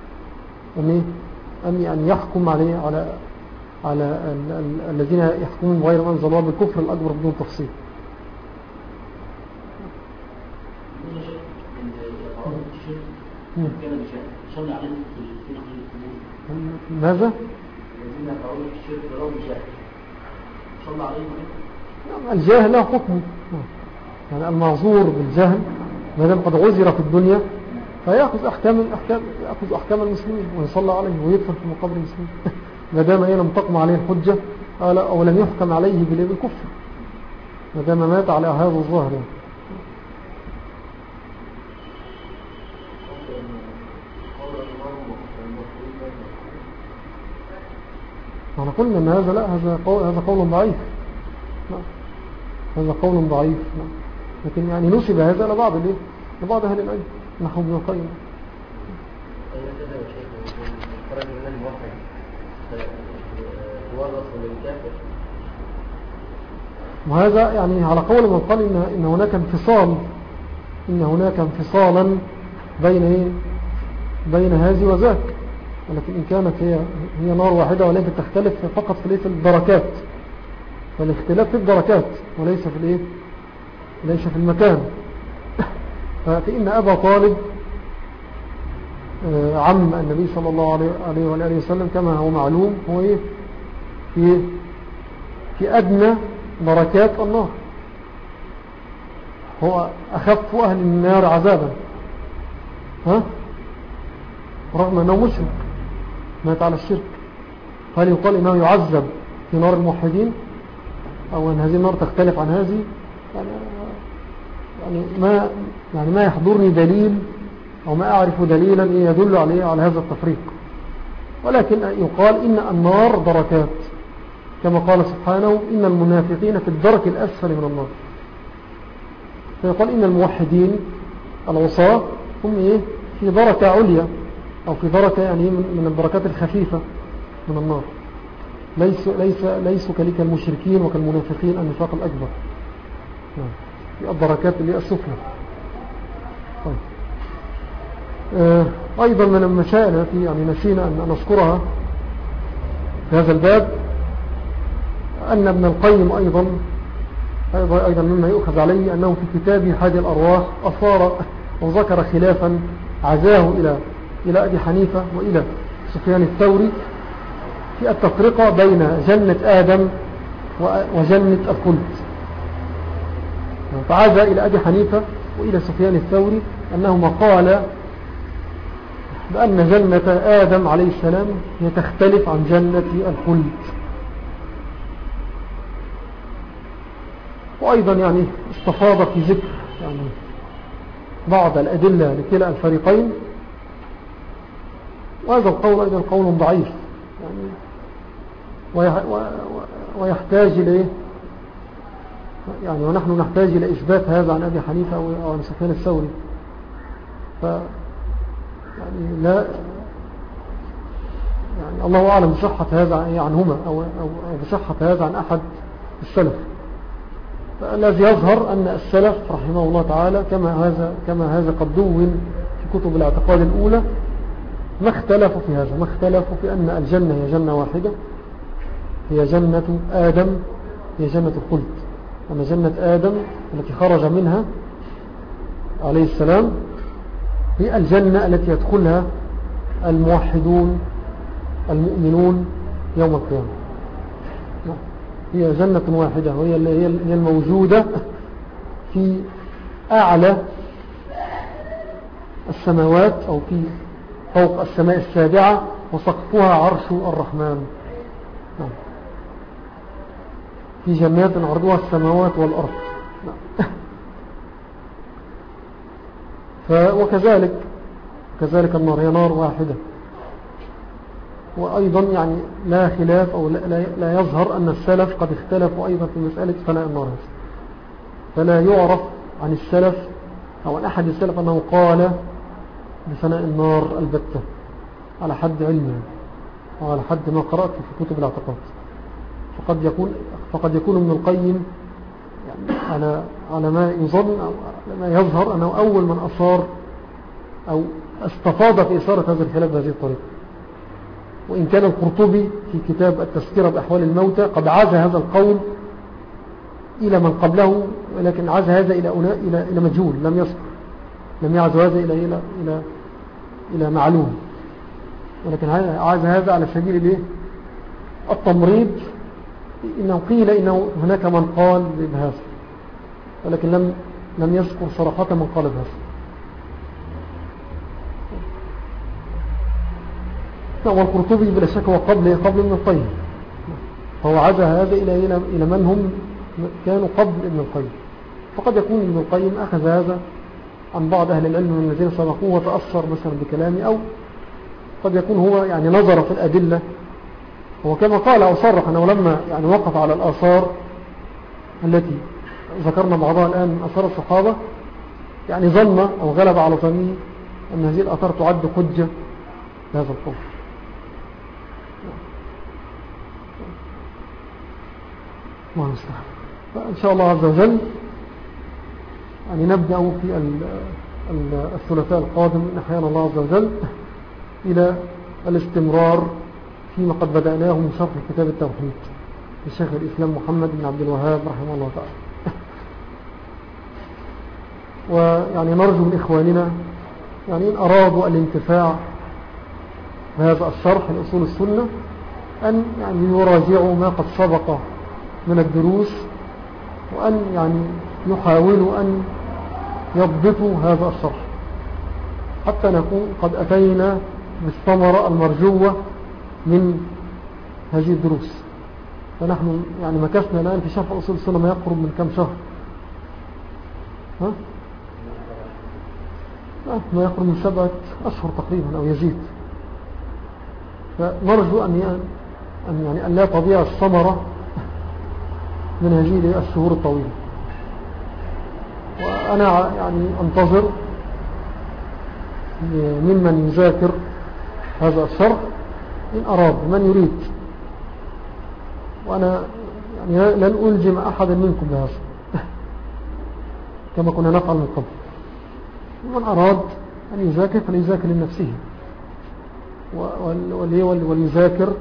أن يحكم عليه على على الذين يحكمون غير ما أنزل الله بالكفر الأكبر بدون تفصيل. ماذا؟ الجاهل له حكم، يعني المعذور بالجهل ما دام قد عذر في الدنيا فيأخذ أحكام أحكام يأخذ أحكام المسلمين ويصلى عليه ويدفن في مقابر المسلمين ما دام هي لم تقم عليه الحجة أو لم يحكم عليه بالكفر، ما دام مات على هذا الظاهر. احنا قلنا ان هذا لا هذا قول هذا قول ضعيف، هذا قول ضعيف، لكن يعني نسب هذا لبعض الايه لبعض اهل العلم نحو ابن القيم. وهذا يعني على قول من قال ان ان هناك انفصال ان هناك انفصالا بين ايه بين هذه وذاك، ولكن إن كانت هي, هي نار واحدة ولكن تختلف فقط في, في الدركات، فالاختلاف في الدركات وليس في الايه ليس في المكان. فإن أبا طالب عم النبي صلى الله عليه وآله وسلم كما هو معلوم هو إيه في, في أدنى دركات النار، هو أخف أهل النار عذابا، ها رغم أنه مشرك مات على الشرك. هل يقال إنه يعذب في نار الموحدين أو أن هذه النار تختلف عن هذه؟ يعني, يعني, ما, يعني ما يحضرني دليل أو ما أعرف دليلا يدل عليه على هذا التفريق. ولكن يقال إن النار دركات كما قال سبحانه إن المنافقين في الدرك الأسفل من النار. فيقال إن الموحدين العصاة هم إيه في دركة عليا أو في دركة يعني من الدركات الخفيفة من النار. ليسوا ليس ليسوا كلك المشركين وكالمنافقين النفاق الأكبر. في الدركات اللي السفلى. طيب. آه أيضا من المسائل التي يعني نسينا أن نذكرها في هذا الباب أن ابن القيم أيضا أيضا, أيضا مما يؤخذ عليه أنه في كتابه هذه الأرواح أثار وذكر خلافا عزاه إلى إلى أبي حنيفة وإلى سفيان الثوري في التفرقة بين جنة آدم وجنة الخلد. فعزى إلى أبي حنيفة وإلى سفيان الثوري أنهما قال بأن جنة آدم عليه السلام هي تختلف عن جنة الخلد. وأيضا يعني استفاض في ذكر يعني بعض الأدلة لكلا الفريقين. وهذا القول أيضا قول ضعيف يعني ويحتاج إليه يعني ونحن نحتاج إلى إثبات هذا عن أبي حنيفة أو عن سفيان الثوري. ف يعني لا يعني الله أعلم بصحة هذا عنهما أو, أو بصحة هذا عن أحد السلف. فالذي يظهر أن السلف رحمه الله تعالى كما هذا, كما هذا قد دون في كتب الاعتقاد الأولى ما اختلفوا في هذا، ما اختلفوا في أن الجنة هي جنة واحدة هي جنة آدم هي جنة الخلد. أما جنة آدم التي خرج منها عليه السلام هي الجنة التي يدخلها الموحدون المؤمنون يوم القيامة. هي جنة واحدة وهي هي الموجودة في أعلى السماوات أو في فوق السماء السابعة وسقفها عرش الرحمن. في جنات عرضها السماوات والأرض. وكذلك كذلك النار هي نار واحدة. وأيضا يعني لا خلاف أو لا, لا يظهر أن السلف قد اختلفوا أيضا في مسألة فناء النار. فلا يعرف عن السلف أو عن أحد السلف أنه قال بفناء النار البتة على حد علمه وعلى حد ما قرأت في كتب الاعتقاد. فقد يكون فقد يكون ابن القيم يعني على على ما يظن أو على ما يظهر أنه أول من أصار أو استفاض في إثارة هذا الخلاف بهذه الطريقة. وإن كان القرطبي في كتاب التذكرة بأحوال الموتى قد عاز هذا القول إلى من قبله، ولكن عاز هذا إلى إلى إلى مجهول لم يذكر، لم يعز هذا إلى إلى إلى إلى معلوم، ولكن عاز هذا على سبيل الايه التمريض. إنه قيل إنه هناك من قال بهذا، ولكن لم لم يذكر صراحة من قال بهذا. والقرطبي بلا شك هو قبل قبل ابن القيم، فهو عزى هذا إلى إلى إلى من هم كانوا قبل ابن القيم. فقد يكون ابن القيم أخذ هذا عن بعض أهل العلم من الذين سبقوه وتأثر مثلا بكلامه، أو قد يكون هو يعني نظر في الأدلة. وكما قال أو صرح أنه لما يعني وقف على الآثار التي ذكرنا بعضها الآن من آثار الصحابة، يعني ظن أو غلب على ظنه أن هذه الآثار تعد حجة لهذا القول. الله يستحق. فإن شاء الله عز وجل يعني نبدأ في الثلاثاء القادم إن أحيانا الله عز وجل إلى الاستمرار فيما قد بدأناه من شرح كتاب التوحيد للشيخ الإسلام محمد بن عبد الوهاب رحمه الله تعالى. ويعني نرجو من إخواننا يعني إن أرادوا الانتفاع بهذا الشرح لأصول السنة أن يعني يراجعوا ما قد سبق من الدروس، وأن يعني يحاولوا أن يضبطوا هذا الشرح حتى نكون قد أتينا بالثمرة المرجوة من هذه الدروس. فنحن يعني مكثنا الآن في شرح أصول السنة ما يقرب من كم شهر، ها؟ ما يقرب من سبعة أشهر تقريبا أو يزيد. فنرجو أن أن يعني أن لا تضيع الثمرة من هذه الشهور الطويلة. وأنا يعني أنتظر ممن يذاكر هذا الشرح إن أراد من يريد، وأنا يعني لن ألجم أحدا منكم بهذا كما كنا نفعل من قبل. من أراد أن يذاكر فليذاكر لنفسه وليذاكر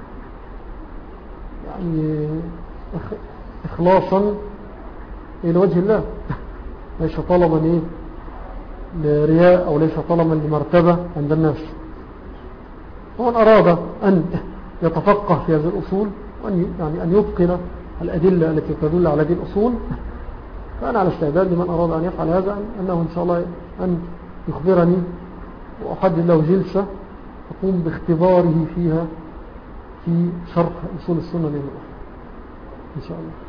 يعني إخلاصا إلى وجه الله، ليس طلبا إيه لرياء أو ليس طلبا لمرتبة عند الناس. ومن أراد أن يتفقه في هذه الأصول وأن يعني أن يتقن الأدلة التي تدل على هذه الأصول، فأنا على استعداد لمن أراد أن يفعل هذا أنه إن شاء الله أن يخبرني وأحدد له جلسة أقوم باختباره فيها في شرح أصول السنة لله إن شاء الله.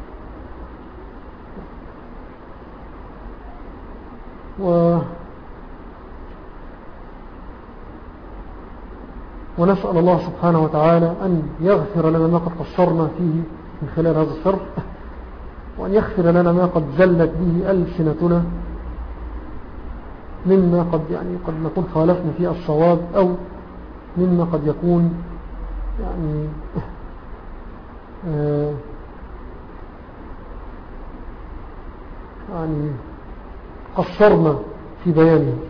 و ونسأل الله سبحانه وتعالى أن يغفر لنا ما قد قصرنا فيه من خلال هذا الشرح، وأن يغفر لنا ما قد زلت به ألسنتنا مما قد يعني قد نكون خالفنا فيه الصواب، أو مما قد يكون يعني آه يعني قصرنا في بيانه.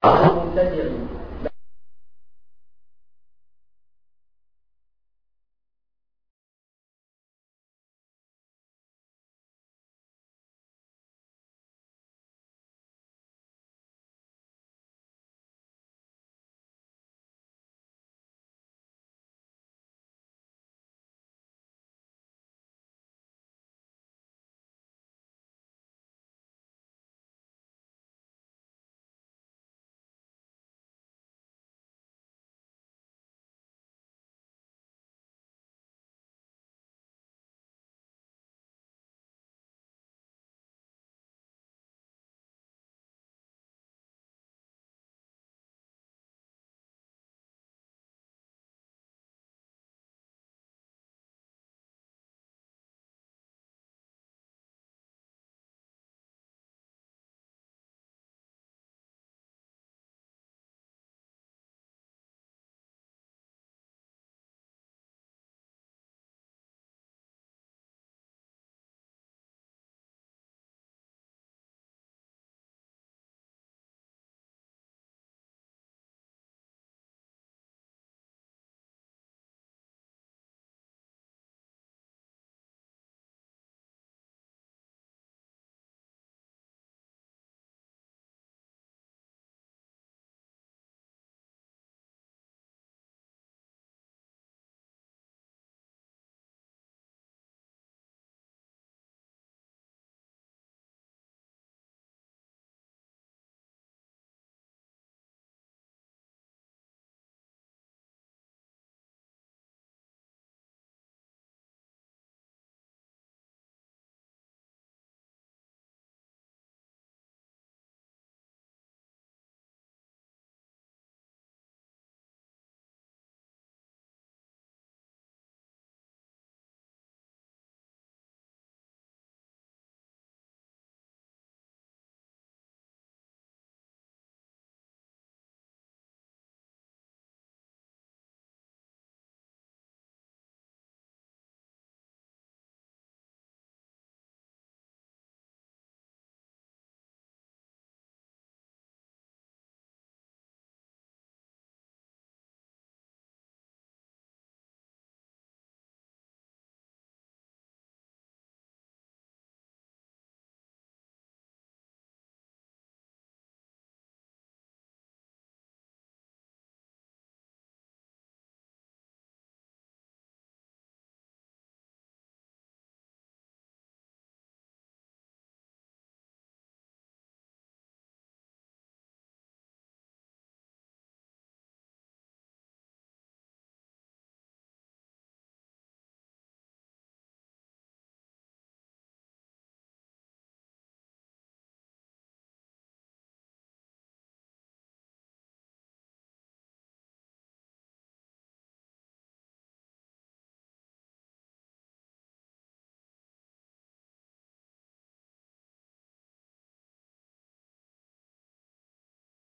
المبتدع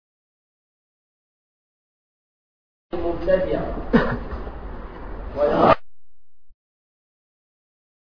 المبتدع